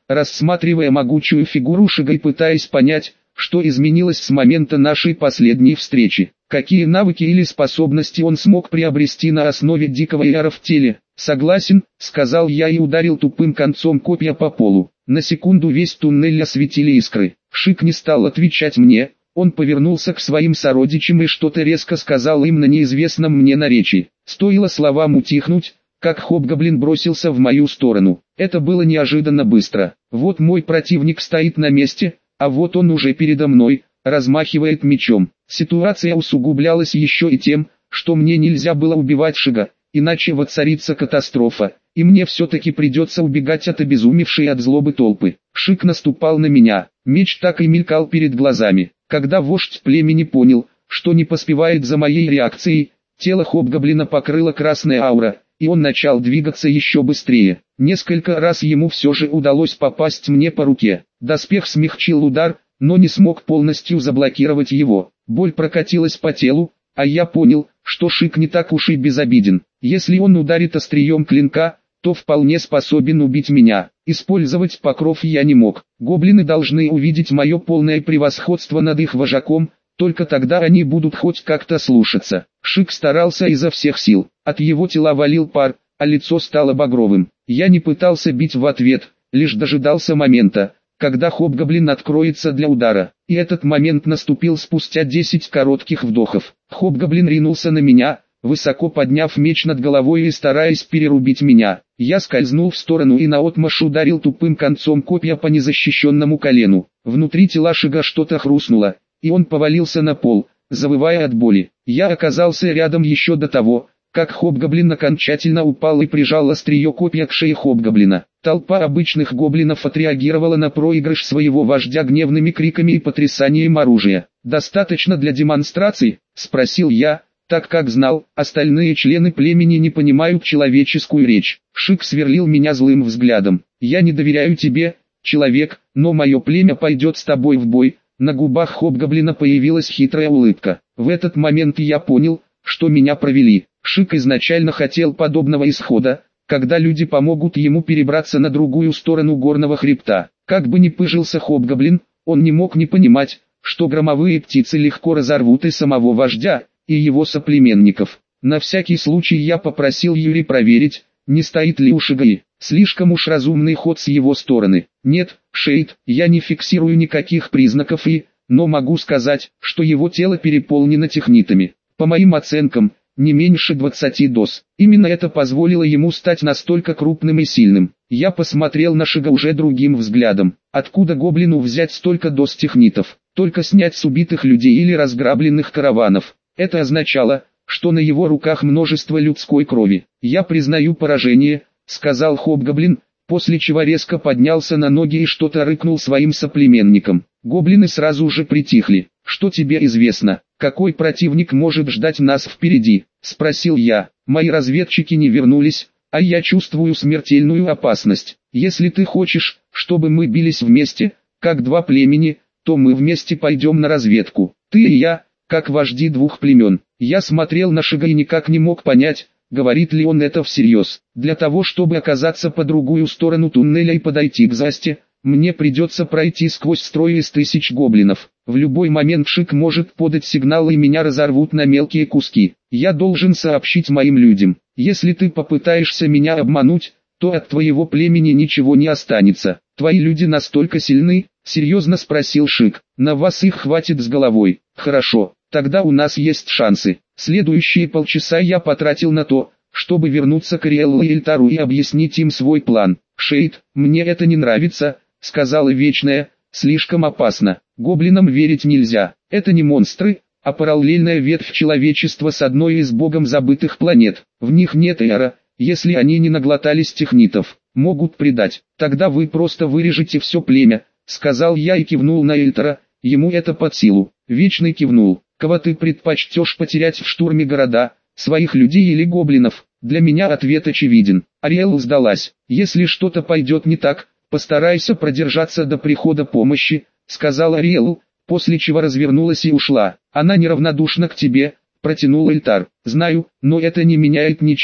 рассматривая могучую фигуру Шига и пытаясь понять, что изменилось с момента нашей последней встречи. Какие навыки или способности он смог приобрести на основе дикого яра в теле. «Согласен», — сказал я и ударил тупым концом копья по полу. На секунду весь туннель осветили искры. Шик не стал отвечать мне, он повернулся к своим сородичам и что-то резко сказал им на неизвестном мне наречии. Стоило словам утихнуть, как хобгоблин бросился в мою сторону. Это было неожиданно быстро. Вот мой противник стоит на месте, а вот он уже передо мной, размахивает мечом. Ситуация усугублялась еще и тем, что мне нельзя было убивать Шига, иначе воцарится катастрофа, и мне все-таки придется убегать от обезумевшей от злобы толпы. Шик наступал на меня, меч так и мелькал перед глазами. Когда вождь племени понял, что не поспевает за моей реакцией, тело хобгоблина покрыла красная аура, и он начал двигаться еще быстрее. Несколько раз ему все же удалось попасть мне по руке. Доспех смягчил удар, но не смог полностью заблокировать его. Боль прокатилась по телу, а я понял, что Шик не так уж и безобиден. Если он ударит острием клинка, то вполне способен убить меня. Использовать покров я не мог. Гоблины должны увидеть мое полное превосходство над их вожаком, только тогда они будут хоть как-то слушаться. Шик старался изо всех сил. От его тела валил пар, а лицо стало багровым. Я не пытался бить в ответ, лишь дожидался момента, когда хобгоблин откроется для удара. И этот момент наступил спустя десять коротких вдохов. Хобгоблин ринулся на меня, высоко подняв меч над головой и стараясь перерубить меня. Я скользнул в сторону и наотмашь ударил тупым концом копья по незащищенному колену. Внутри тела Шига что-то хрустнуло, и он повалился на пол, завывая от боли. Я оказался рядом еще до того, как хобгоблин окончательно упал и прижал острие копья к шее хобгоблина. Толпа обычных гоблинов отреагировала на проигрыш своего вождя гневными криками и потрясанием оружия. «Достаточно для демонстрации?» – спросил я, так как знал, остальные члены племени не понимают человеческую речь. Шик сверлил меня злым взглядом. «Я не доверяю тебе, человек, но мое племя пойдет с тобой в бой». На губах хобгоблина появилась хитрая улыбка. В этот момент я понял, что меня провели. Шик изначально хотел подобного исхода, когда люди помогут ему перебраться на другую сторону горного хребта. Как бы ни пыжился хобгоблин, он не мог не понимать, что громовые птицы легко разорвут и самого вождя, и его соплеменников. На всякий случай я попросил Юри проверить, не стоит ли у Шига. Слишком уж разумный ход с его стороны. Нет, Шейд, я не фиксирую никаких признаков и, но могу сказать, что его тело переполнено технитами. По моим оценкам, не меньше двадцати доз. Именно это позволило ему стать настолько крупным и сильным. Я посмотрел на Шига уже другим взглядом. Откуда гоблину взять столько доз технитов? Только снять с убитых людей или разграбленных караванов. Это означало, что на его руках множество людской крови. «Я признаю поражение», — сказал хобгоблин, после чего резко поднялся на ноги и что-то рыкнул своим соплеменникам. Гоблины сразу же притихли. «Что тебе известно? Какой противник может ждать нас впереди?» — спросил я. «Мои разведчики не вернулись, а я чувствую смертельную опасность. Если ты хочешь, чтобы мы бились вместе, как два племени, то мы вместе пойдем на разведку. Ты и я, как вожди двух племен». Я смотрел на Шига и никак не мог понять, говорит ли он это всерьез. Для того, чтобы оказаться по другую сторону туннеля и подойти к Засте, мне придется пройти сквозь строй из тысяч гоблинов. В любой момент Шик может подать сигнал и меня разорвут на мелкие куски. Я должен сообщить моим людям. Если ты попытаешься меня обмануть, то от твоего племени ничего не останется. Твои люди настолько сильны? Серьезно спросил Шик. На вас их хватит с головой. Хорошо, тогда у нас есть шансы. Следующие полчаса я потратил на то, чтобы вернуться к Ариэллу и Эльтару и объяснить им свой план. «Шейд, мне это не нравится», — сказала Вечная, — «слишком опасно. Гоблинам верить нельзя. Это не монстры, а параллельная ветвь человечества с одной из богом забытых планет. В них нет эра, если они не наглотались технитов. Могут предать. Тогда вы просто вырежете все племя», — сказал я и кивнул на Эльтара, ему это под силу. Вечный кивнул. «Кого ты предпочтешь потерять в штурме города, своих людей или гоблинов?» Для меня ответ очевиден. Ариэлла сдалась. «Если что-то пойдет не так, постарайся продержаться до прихода помощи», — сказала Ариэлла, после чего развернулась и ушла. «Она неравнодушна к тебе», — протянул Эльтар. «Знаю, но это не меняет ничего.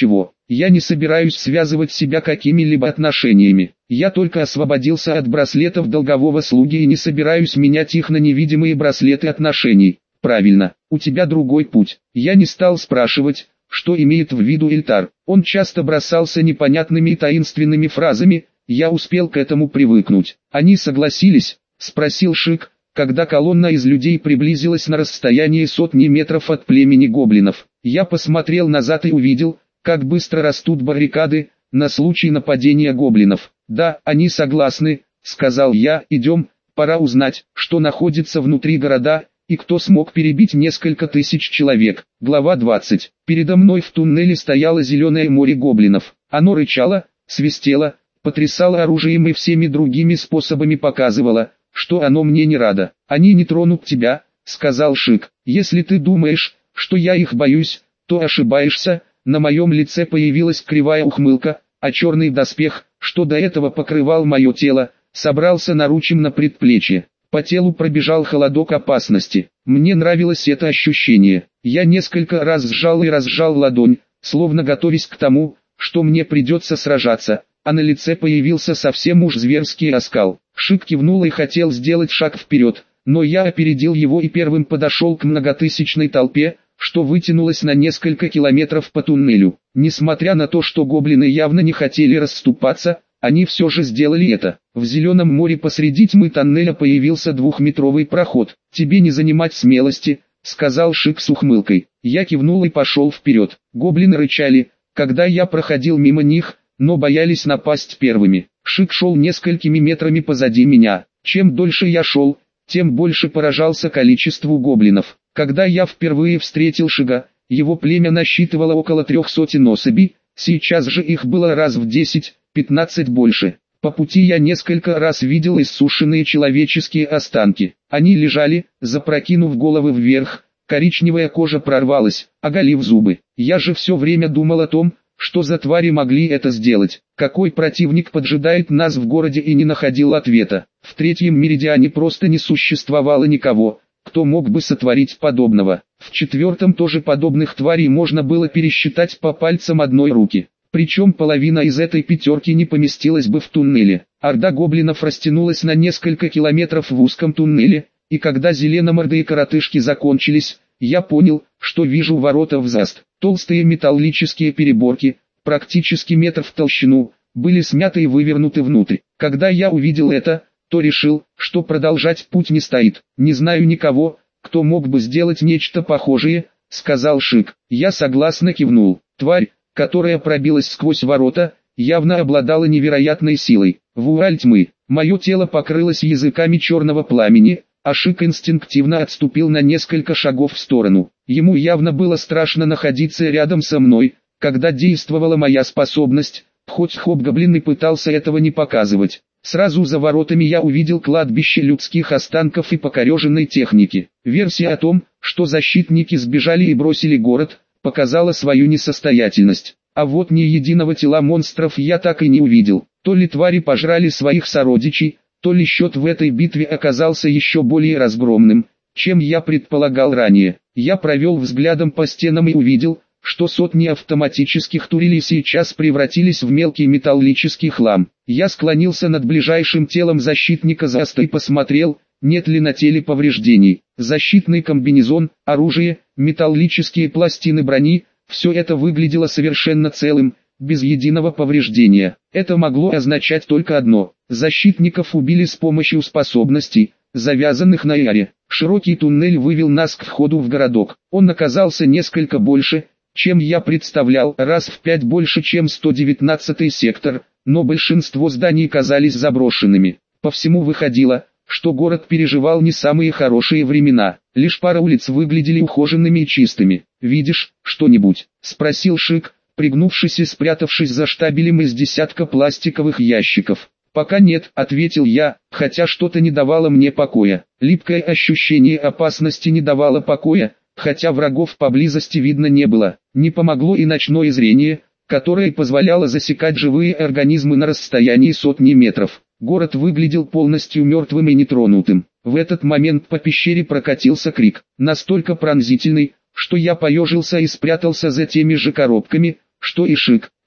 Я не собираюсь связывать себя какими-либо отношениями. Я только освободился от браслетов долгового слуги и не собираюсь менять их на невидимые браслеты отношений. Правильно, у тебя другой путь. Я не стал спрашивать, что имеет в виду Эльтар. Он часто бросался непонятными и таинственными фразами, я успел к этому привыкнуть. Они согласились, спросил Шик, когда колонна из людей приблизилась на расстояние сотни метров от племени гоблинов. Я посмотрел назад и увидел, как быстро растут баррикады, на случай нападения гоблинов. Да, они согласны, сказал я, идем, пора узнать, что находится внутри города, и кто смог перебить несколько тысяч человек. Глава двадцать. Передо мной в туннеле стояло зеленое море гоблинов. Оно рычало, свистело, потрясало оружием и всеми другими способами показывало, что оно мне не радо. «Они не тронут тебя», — сказал Шик. «Если ты думаешь, что я их боюсь, то ошибаешься». На моем лице появилась кривая ухмылка, а черный доспех, что до этого покрывал мое тело, собрался наручем на предплечье. По телу пробежал холодок опасности. Мне нравилось это ощущение. Я несколько раз сжал и разжал ладонь, словно готовясь к тому, что мне придется сражаться, а на лице появился совсем уж зверский оскал. Шик кивнул и хотел сделать шаг вперед, но я опередил его и первым подошел к многотысячной толпе, что вытянулось на несколько километров по туннелю. Несмотря на то, что гоблины явно не хотели расступаться, они все же сделали это. В зеленом море посреди тьмы тоннеля появился двухметровый проход. «Тебе не занимать смелости», — сказал Шик с ухмылкой. Я кивнул и пошел вперед. Гоблины рычали, когда я проходил мимо них, но боялись напасть первыми. Шик шел несколькими метрами позади меня. Чем дольше я шел, тем больше поражался количеству гоблинов. Когда я впервые встретил Шига, его племя насчитывало около трех сотен особей, сейчас же их было раз в десять-пятнадцать больше. По пути я несколько раз видел иссушенные человеческие останки. Они лежали, запрокинув головы вверх, коричневая кожа прорвалась, оголив зубы. Я же все время думал о том, что за твари могли это сделать. Какой противник поджидает нас в городе, и не находил ответа. В третьем меридиане просто не существовало никого, кто мог бы сотворить подобного. В четвертом тоже подобных тварей можно было пересчитать по пальцам одной руки. Причем половина из этой пятерки не поместилась бы в туннеле. Орда гоблинов растянулась на несколько километров в узком туннеле, и когда зеленомордые коротышки закончились, я понял, что вижу ворота в заст. Толстые металлические переборки, практически метр в толщину, были смяты и вывернуты внутрь. Когда я увидел это, то решил, что продолжать путь не стоит. «Не знаю никого, кто мог бы сделать нечто похожее», — сказал Шик. Я согласно кивнул. Тварь, которая пробилась сквозь ворота, явно обладала невероятной силой. Вуаль тьмы. Мое тело покрылось языками черного пламени, а Шик инстинктивно отступил на несколько шагов в сторону. Ему явно было страшно находиться рядом со мной, когда действовала моя способность, хоть хоб-гоблин и пытался этого не показывать. Сразу за воротами я увидел кладбище людских останков и покореженной техники. Версия о том, что защитники сбежали и бросили город, показала свою несостоятельность. А вот ни единого тела монстров я так и не увидел. То ли твари пожрали своих сородичей, то ли счет в этой битве оказался еще более разгромным, чем я предполагал ранее. Я провел взглядом по стенам и увидел, что сотни автоматических турелей сейчас превратились в мелкий металлический хлам. Я склонился над ближайшим телом защитника Заста и посмотрел, нет ли на теле повреждений. Защитный комбинезон, оружие, металлические пластины брони – все это выглядело совершенно целым, без единого повреждения. Это могло означать только одно – защитников убили с помощью способностей, завязанных на Яре. Широкий туннель вывел нас к входу в городок. Он оказался несколько больше, чем я представлял, раз в пять больше, чем сто девятнадцатый сектор, но большинство зданий казались заброшенными. По всему выходило, что город переживал не самые хорошие времена. Лишь пара улиц выглядели ухоженными и чистыми. «Видишь что-нибудь?» – спросил Шик, пригнувшись и спрятавшись за штабелем из десятка пластиковых ящиков. «Пока нет», — ответил я, хотя что-то не давало мне покоя. Липкое ощущение опасности не давало покоя, хотя врагов поблизости видно не было. Не помогло и ночное зрение, которое позволяло засекать живые организмы на расстоянии сотни метров. Город выглядел полностью мертвым и нетронутым. В этот момент по пещере прокатился крик, настолько пронзительный, что я поежился и спрятался за теми же коробками, что и Шик.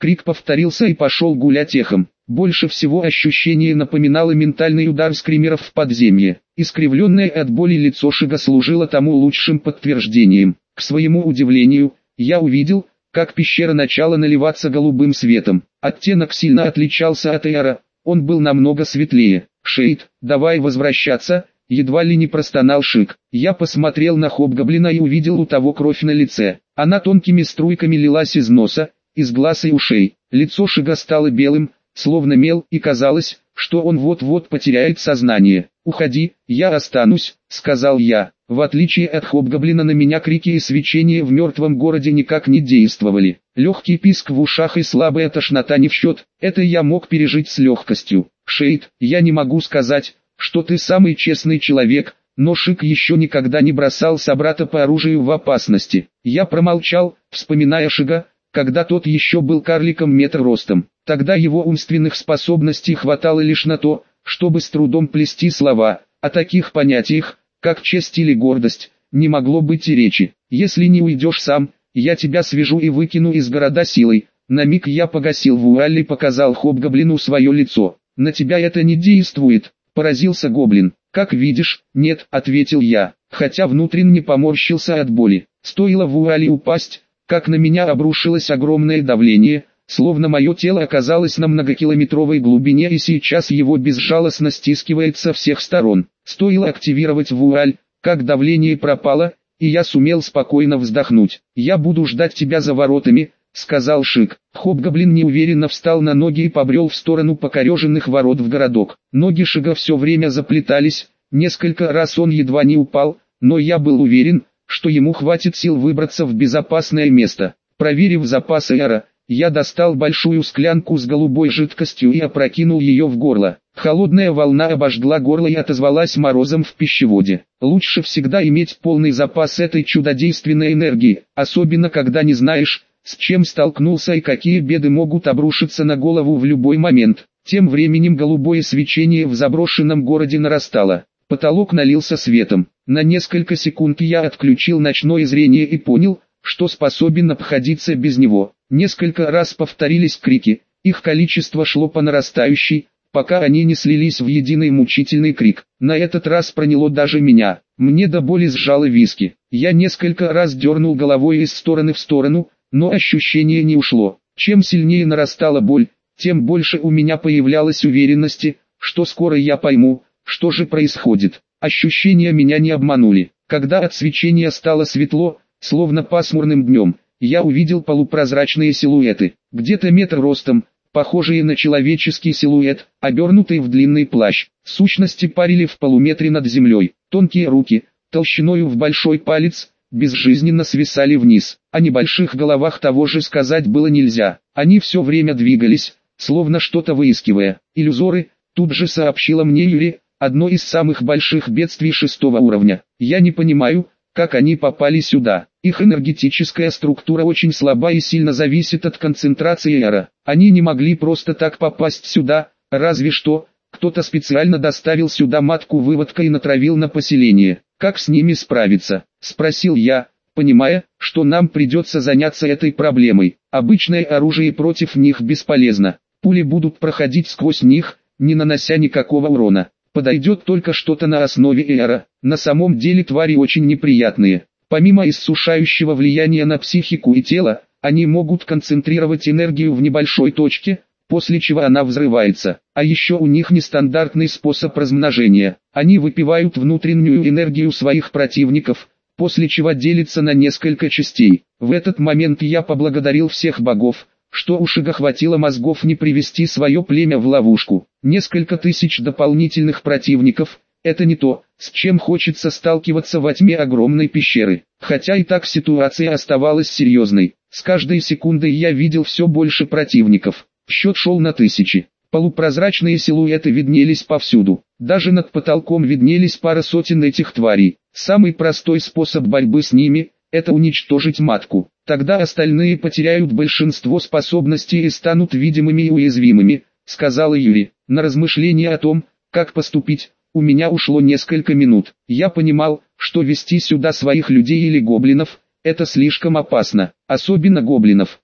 Крик повторился и пошел гулять эхом. Больше всего ощущение напоминало ментальный удар скримеров в подземье. Искривленное от боли лицо Шига служило тому лучшим подтверждением. К своему удивлению, я увидел, как пещера начала наливаться голубым светом. Оттенок сильно отличался от Эара, он был намного светлее. «Шейд, давай возвращаться», — едва ли не простонал Шиг. Я посмотрел на хобгоблина и увидел у того кровь на лице. Она тонкими струйками лилась из носа, из глаз и ушей. Лицо Шига стало белым, словно мел, и казалось, что он вот-вот потеряет сознание. «Уходи, я останусь», — сказал я. В отличие от хобгоблина, на меня крики и свечение в мертвом городе никак не действовали. Легкий писк в ушах и слабая тошнота не в счет, это я мог пережить с легкостью. «Шейд, я не могу сказать, что ты самый честный человек», но Шик еще никогда не бросал собрата по оружию в опасности. Я промолчал, вспоминая Шига, когда тот еще был карликом метр ростом. Тогда его умственных способностей хватало лишь на то, чтобы с трудом плести слова. О таких понятиях, как честь или гордость, не могло быть и речи. «Если не уйдешь сам, я тебя свяжу и выкину из города силой». На миг я погасил вуаль и показал хобгоблину свое лицо. «На тебя это не действует», — поразился гоблин. «Как видишь, нет», — ответил я, хотя внутренне поморщился от боли. Стоило вуали упасть, как на меня обрушилось огромное давление, словно мое тело оказалось на многокилометровой глубине и сейчас его безжалостно стискивает со всех сторон. Стоило активировать вуаль, как давление пропало, и я сумел спокойно вздохнуть. «Я буду ждать тебя за воротами», — сказал Шик. Хобгоблин неуверенно встал на ноги и побрел в сторону покореженных ворот в городок. Ноги Шига все время заплетались, несколько раз он едва не упал, но я был уверен, что ему хватит сил выбраться в безопасное место. Проверив запасы Эара, я достал большую склянку с голубой жидкостью и опрокинул ее в горло. Холодная волна обожгла горло и отозвалась морозом в пищеводе. Лучше всегда иметь полный запас этой чудодейственной энергии, особенно когда не знаешь, с чем столкнулся и какие беды могут обрушиться на голову в любой момент. Тем временем голубое свечение в заброшенном городе нарастало. Потолок налился светом. На несколько секунд я отключил ночное зрение и понял, что способен обходиться без него. Несколько раз повторились крики, их количество шло по нарастающей, пока они не слились в единый мучительный крик. На этот раз проняло даже меня. Мне до боли сжало виски. Я несколько раз дернул головой из стороны в сторону, но ощущение не ушло. Чем сильнее нарастала боль, тем больше у меня появлялось уверенности, что скоро я пойму, что же происходит. Ощущения меня не обманули. Когда от свечения стало светло, словно пасмурным днем, я увидел полупрозрачные силуэты, где-то метр ростом, похожие на человеческий силуэт, обернутые в длинный плащ. Сущности парили в полуметре над землей. Тонкие руки, толщиною в большой палец, безжизненно свисали вниз. О небольших головах того же сказать было нельзя. Они все время двигались, словно что-то выискивая. Иллюзоры, тут же сообщила мне Юри, одно из самых больших бедствий шестого уровня. Я не понимаю, как они попали сюда. Их энергетическая структура очень слаба и сильно зависит от концентрации Эара. Они не могли просто так попасть сюда, разве что кто-то специально доставил сюда матку-выводка и натравил на поселение. Как с ними справиться? Спросил я, понимая, что нам придется заняться этой проблемой. Обычное оружие против них бесполезно. Пули будут проходить сквозь них, не нанося никакого урона. Подойдет только что-то на основе Эара. На самом деле твари очень неприятные. Помимо иссушающего влияния на психику и тело, они могут концентрировать энергию в небольшой точке, после чего она взрывается. А еще у них нестандартный способ размножения. Они выпивают внутреннюю энергию своих противников, после чего делятся на несколько частей. В этот момент я поблагодарил всех богов, что у Шига хватило мозгов не привести свое племя в ловушку. Несколько тысяч дополнительных противников – это не то, с чем хочется сталкиваться во тьме огромной пещеры. Хотя и так ситуация оставалась серьезной. С каждой секундой я видел все больше противников. Счет шел на тысячи. Полупрозрачные силуэты виднелись повсюду. Даже над потолком виднелись пара сотен этих тварей. Самый простой способ борьбы с ними – это уничтожить матку. Тогда остальные потеряют большинство способностей и станут видимыми и уязвимыми, сказала Юри. На размышление о том, как поступить, у меня ушло несколько минут. Я понимал, что вести сюда своих людей или гоблинов – это слишком опасно, особенно гоблинов.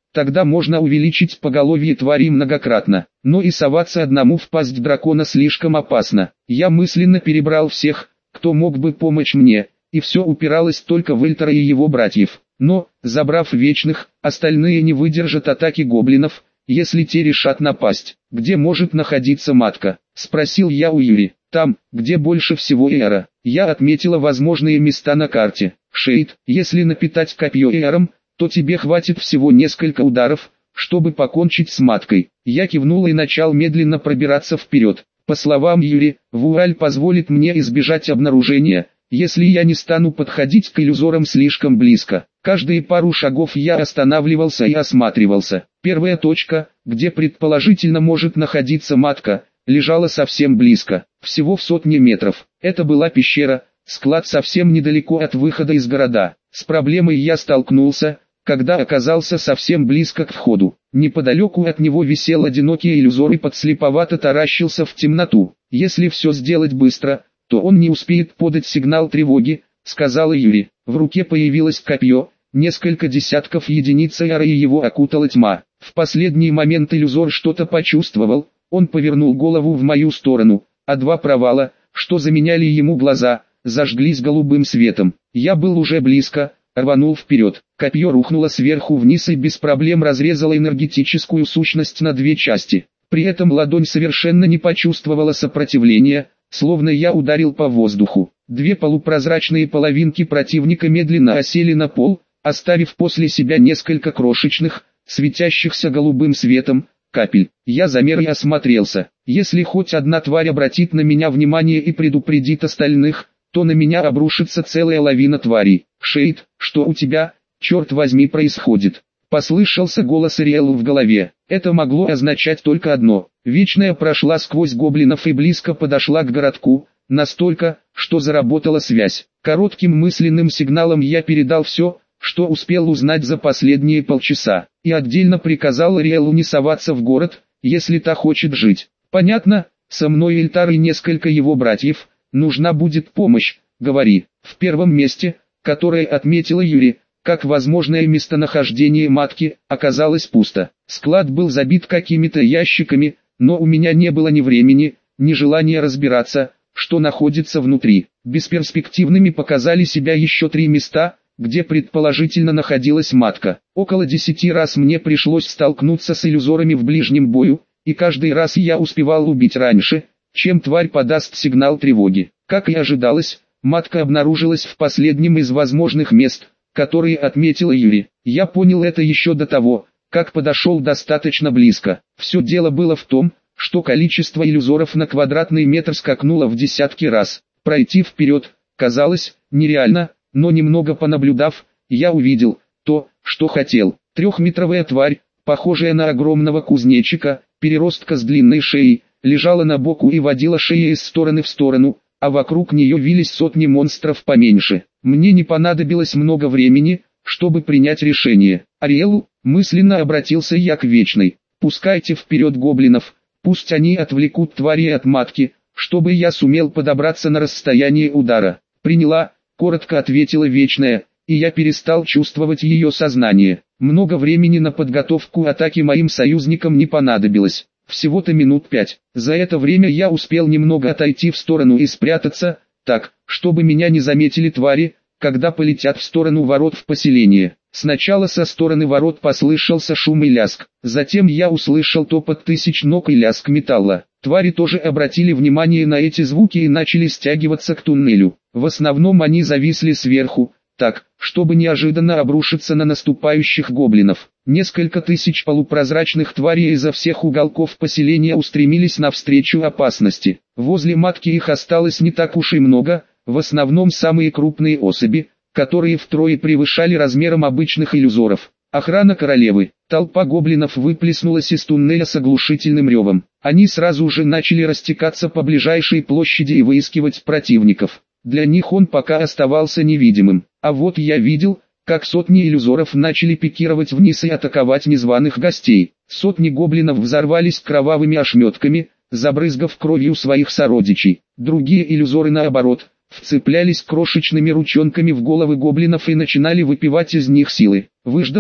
Тогда можно увеличить поголовье тварей многократно. Но и соваться одному в пасть дракона слишком опасно. Я мысленно перебрал всех, кто мог бы помочь мне, и все упиралось только в Эльтара и его братьев. Но, забрав вечных, остальные не выдержат атаки гоблинов, если те решат напасть. «Где может находиться матка?» – спросил я у Юри. «Там, где больше всего эра». Я отметила возможные места на карте. «Шейд, если напитать копье эром, то тебе хватит всего несколько ударов, чтобы покончить с маткой». Я кивнул и начал медленно пробираться вперед. По словам Юри, вуаль позволит мне избежать обнаружения, если я не стану подходить к иллюзорам слишком близко. Каждые пару шагов я останавливался и осматривался. Первая точка, где предположительно может находиться матка, лежала совсем близко, всего в сотне метров. Это была пещера, склад совсем недалеко от выхода из города. С проблемой я столкнулся, когда оказался совсем близко к входу. Неподалеку от него висел одинокий иллюзор и подслеповато таращился в темноту. «Если все сделать быстро, то он не успеет подать сигнал тревоги», — сказала Юри. В руке появилось копье, несколько десятков единиц эра и его окутала тьма. В последний момент иллюзор что-то почувствовал, он повернул голову в мою сторону, а два провала, что заменяли ему глаза, зажглись голубым светом. Я был уже близко, рванул вперед. Копье рухнуло сверху вниз и без проблем разрезало энергетическую сущность на две части. При этом ладонь совершенно не почувствовала сопротивления, словно я ударил по воздуху. Две полупрозрачные половинки противника медленно осели на пол, оставив после себя несколько крошечных, светящихся голубым светом, капель. Я замер и осмотрелся. Если хоть одна тварь обратит на меня внимание и предупредит остальных, то на меня обрушится целая лавина тварей. «Шейд, что у тебя, черт возьми, происходит?» Послышался голос Ириэлу в голове. Это могло означать только одно. Вечная прошла сквозь гоблинов и близко подошла к городку, настолько, что заработала связь. Коротким мысленным сигналом я передал все, что успел узнать за последние полчаса, и отдельно приказал Ириэлу не соваться в город, если та хочет жить. «Понятно, со мной Эльтар и несколько его братьев, нужна будет помощь, говори». В первом месте, которое отметила Юри, как возможное местонахождение матки, оказалось пусто. Склад был забит какими-то ящиками, но у меня не было ни времени, ни желания разбираться, что находится внутри. Бесперспективными показали себя еще три места, где предположительно находилась матка. Около десяти раз мне пришлось столкнуться с иллюзорами в ближнем бою, и каждый раз я успевал убить раньше, чем тварь подаст сигнал тревоги. Как и ожидалось, матка обнаружилась в последнем из возможных мест, которые отметила Юри. Я понял это еще до того, как подошел достаточно близко. Все дело было в том, что количество иллюзоров на квадратный метр скакнуло в десятки раз. Пройти вперед казалось нереально, но немного понаблюдав, я увидел то, что хотел. Трехметровая тварь, похожая на огромного кузнечика, переростка с длинной шеей, лежала на боку и водила шеей из стороны в сторону, а вокруг нее вились сотни монстров поменьше. Мне не понадобилось много времени, чтобы принять решение. «Ариэлу», мысленно обратился я к Вечной, — «пускайте вперед гоблинов, пусть они отвлекут твари от матки, чтобы я сумел подобраться на расстояние удара». «Приняла», — коротко ответила Вечная, и я перестал чувствовать ее сознание. Много времени на подготовку атаки моим союзникам не понадобилось. Всего-то минут пять. За это время я успел немного отойти в сторону и спрятаться, так, чтобы меня не заметили твари, когда полетят в сторону ворот в поселение. Сначала со стороны ворот послышался шум и лязг, затем я услышал топот тысяч ног и лязг металла. Твари тоже обратили внимание на эти звуки и начали стягиваться к туннелю. В основном они зависли сверху, так, чтобы неожиданно обрушиться на наступающих гоблинов. Несколько тысяч полупрозрачных тварей изо всех уголков поселения устремились навстречу опасности. Возле матки их осталось не так уж и много, в основном самые крупные особи, которые втрое превышали размером обычных иллюзоров. Охрана королевы. Толпа гоблинов выплеснулась из туннеля с оглушительным ревом. Они сразу же начали растекаться по ближайшей площади и выискивать противников. Для них он пока оставался невидимым. А вот я видел, как сотни иллюзоров начали пикировать вниз и атаковать незваных гостей. Сотни гоблинов взорвались кровавыми ошметками, забрызгав кровью своих сородичей. Другие иллюзоры наоборот, вцеплялись крошечными ручонками в головы гоблинов и начинали выпивать из них силы. Выждав,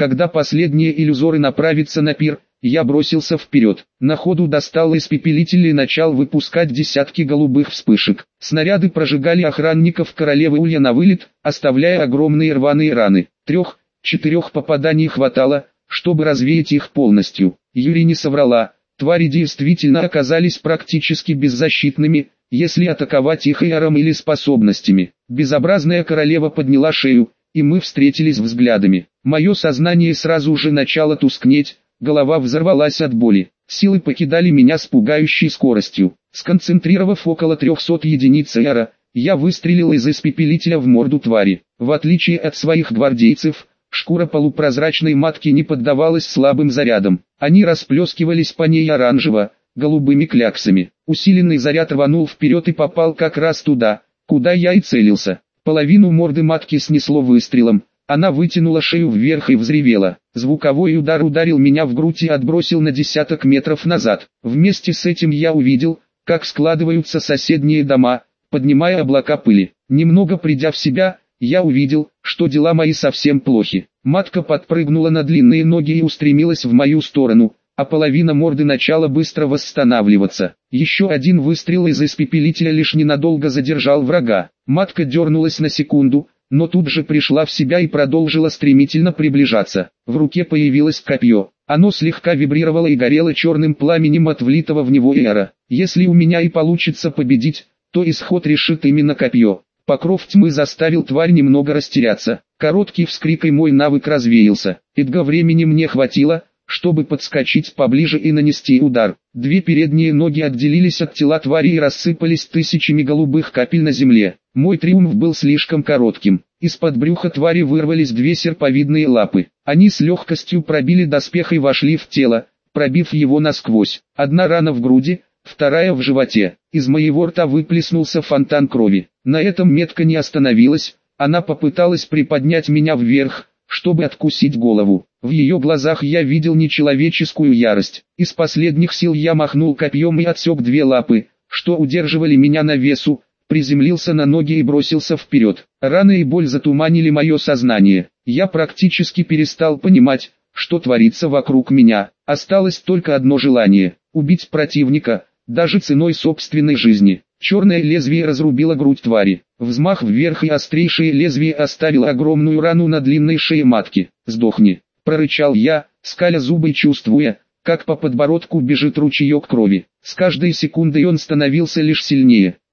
Когда последние иллюзоры направятся на пир, я бросился вперед. На ходу достал испепелитель и начал выпускать десятки голубых вспышек. Снаряды прожигали охранников королевы Улья на вылет, оставляя огромные рваные раны. Трех, четырех попаданий хватало, чтобы развеять их полностью. Юри не соврала, твари действительно оказались практически беззащитными, если атаковать их эйром или способностями. Безобразная королева подняла шею, и мы встретились взглядами. Мое сознание сразу же начало тускнеть, голова взорвалась от боли. Силы покидали меня с пугающей скоростью. Сконцентрировав около трехсот единиц эра, я выстрелил из испепелителя в морду твари. В отличие от своих гвардейцев, шкура полупрозрачной матки не поддавалась слабым зарядам. Они расплескивались по ней оранжево, голубыми кляксами. Усиленный заряд рванул вперед и попал как раз туда, куда я и целился. Половину морды матки снесло выстрелом. Она вытянула шею вверх и взревела. Звуковой удар ударил меня в грудь и отбросил на десяток метров назад. Вместе с этим я увидел, как складываются соседние дома, поднимая облака пыли. Немного придя в себя, я увидел, что дела мои совсем плохи. Матка подпрыгнула на длинные ноги и устремилась в мою сторону, а половина морды начала быстро восстанавливаться. Еще один выстрел из испепелителя лишь ненадолго задержал врага. Матка дернулась на секунду, но тут же пришла в себя и продолжила стремительно приближаться. В руке появилось копье. Оно слегка вибрировало и горело черным пламенем от влитого в него эра. Если у меня и получится победить, то исход решит именно копье. Покров тьмы заставил тварь немного растеряться. Короткий вскрик и мой навык развеялся. Эдга времени мне хватило, чтобы подскочить поближе и нанести удар. Две передние ноги отделились от тела твари и рассыпались тысячами голубых капель на земле. Мой триумф был слишком коротким. Из-под брюха твари вырвались две серповидные лапы. Они с легкостью пробили доспех и вошли в тело, пробив его насквозь. Одна рана в груди, вторая в животе. Из моего рта выплеснулся фонтан крови. На этом метка не остановилась, она попыталась приподнять меня вверх, чтобы откусить голову. В ее глазах я видел нечеловеческую ярость. Из последних сил я махнул копьем и отсек две лапы, что удерживали меня на весу, приземлился на ноги и бросился вперед. Раны и боль затуманили мое сознание. Я практически перестал понимать, что творится вокруг меня. Осталось только одно желание – убить противника, даже ценой собственной жизни. Черное лезвие разрубило грудь твари. Взмах вверх и острейшее лезвие оставило огромную рану на длинной шее матки. «Сдохни!» – прорычал я, скаля зубы и чувствуя, как по подбородку бежит ручеек крови. С каждой секундой он становился лишь сильнее.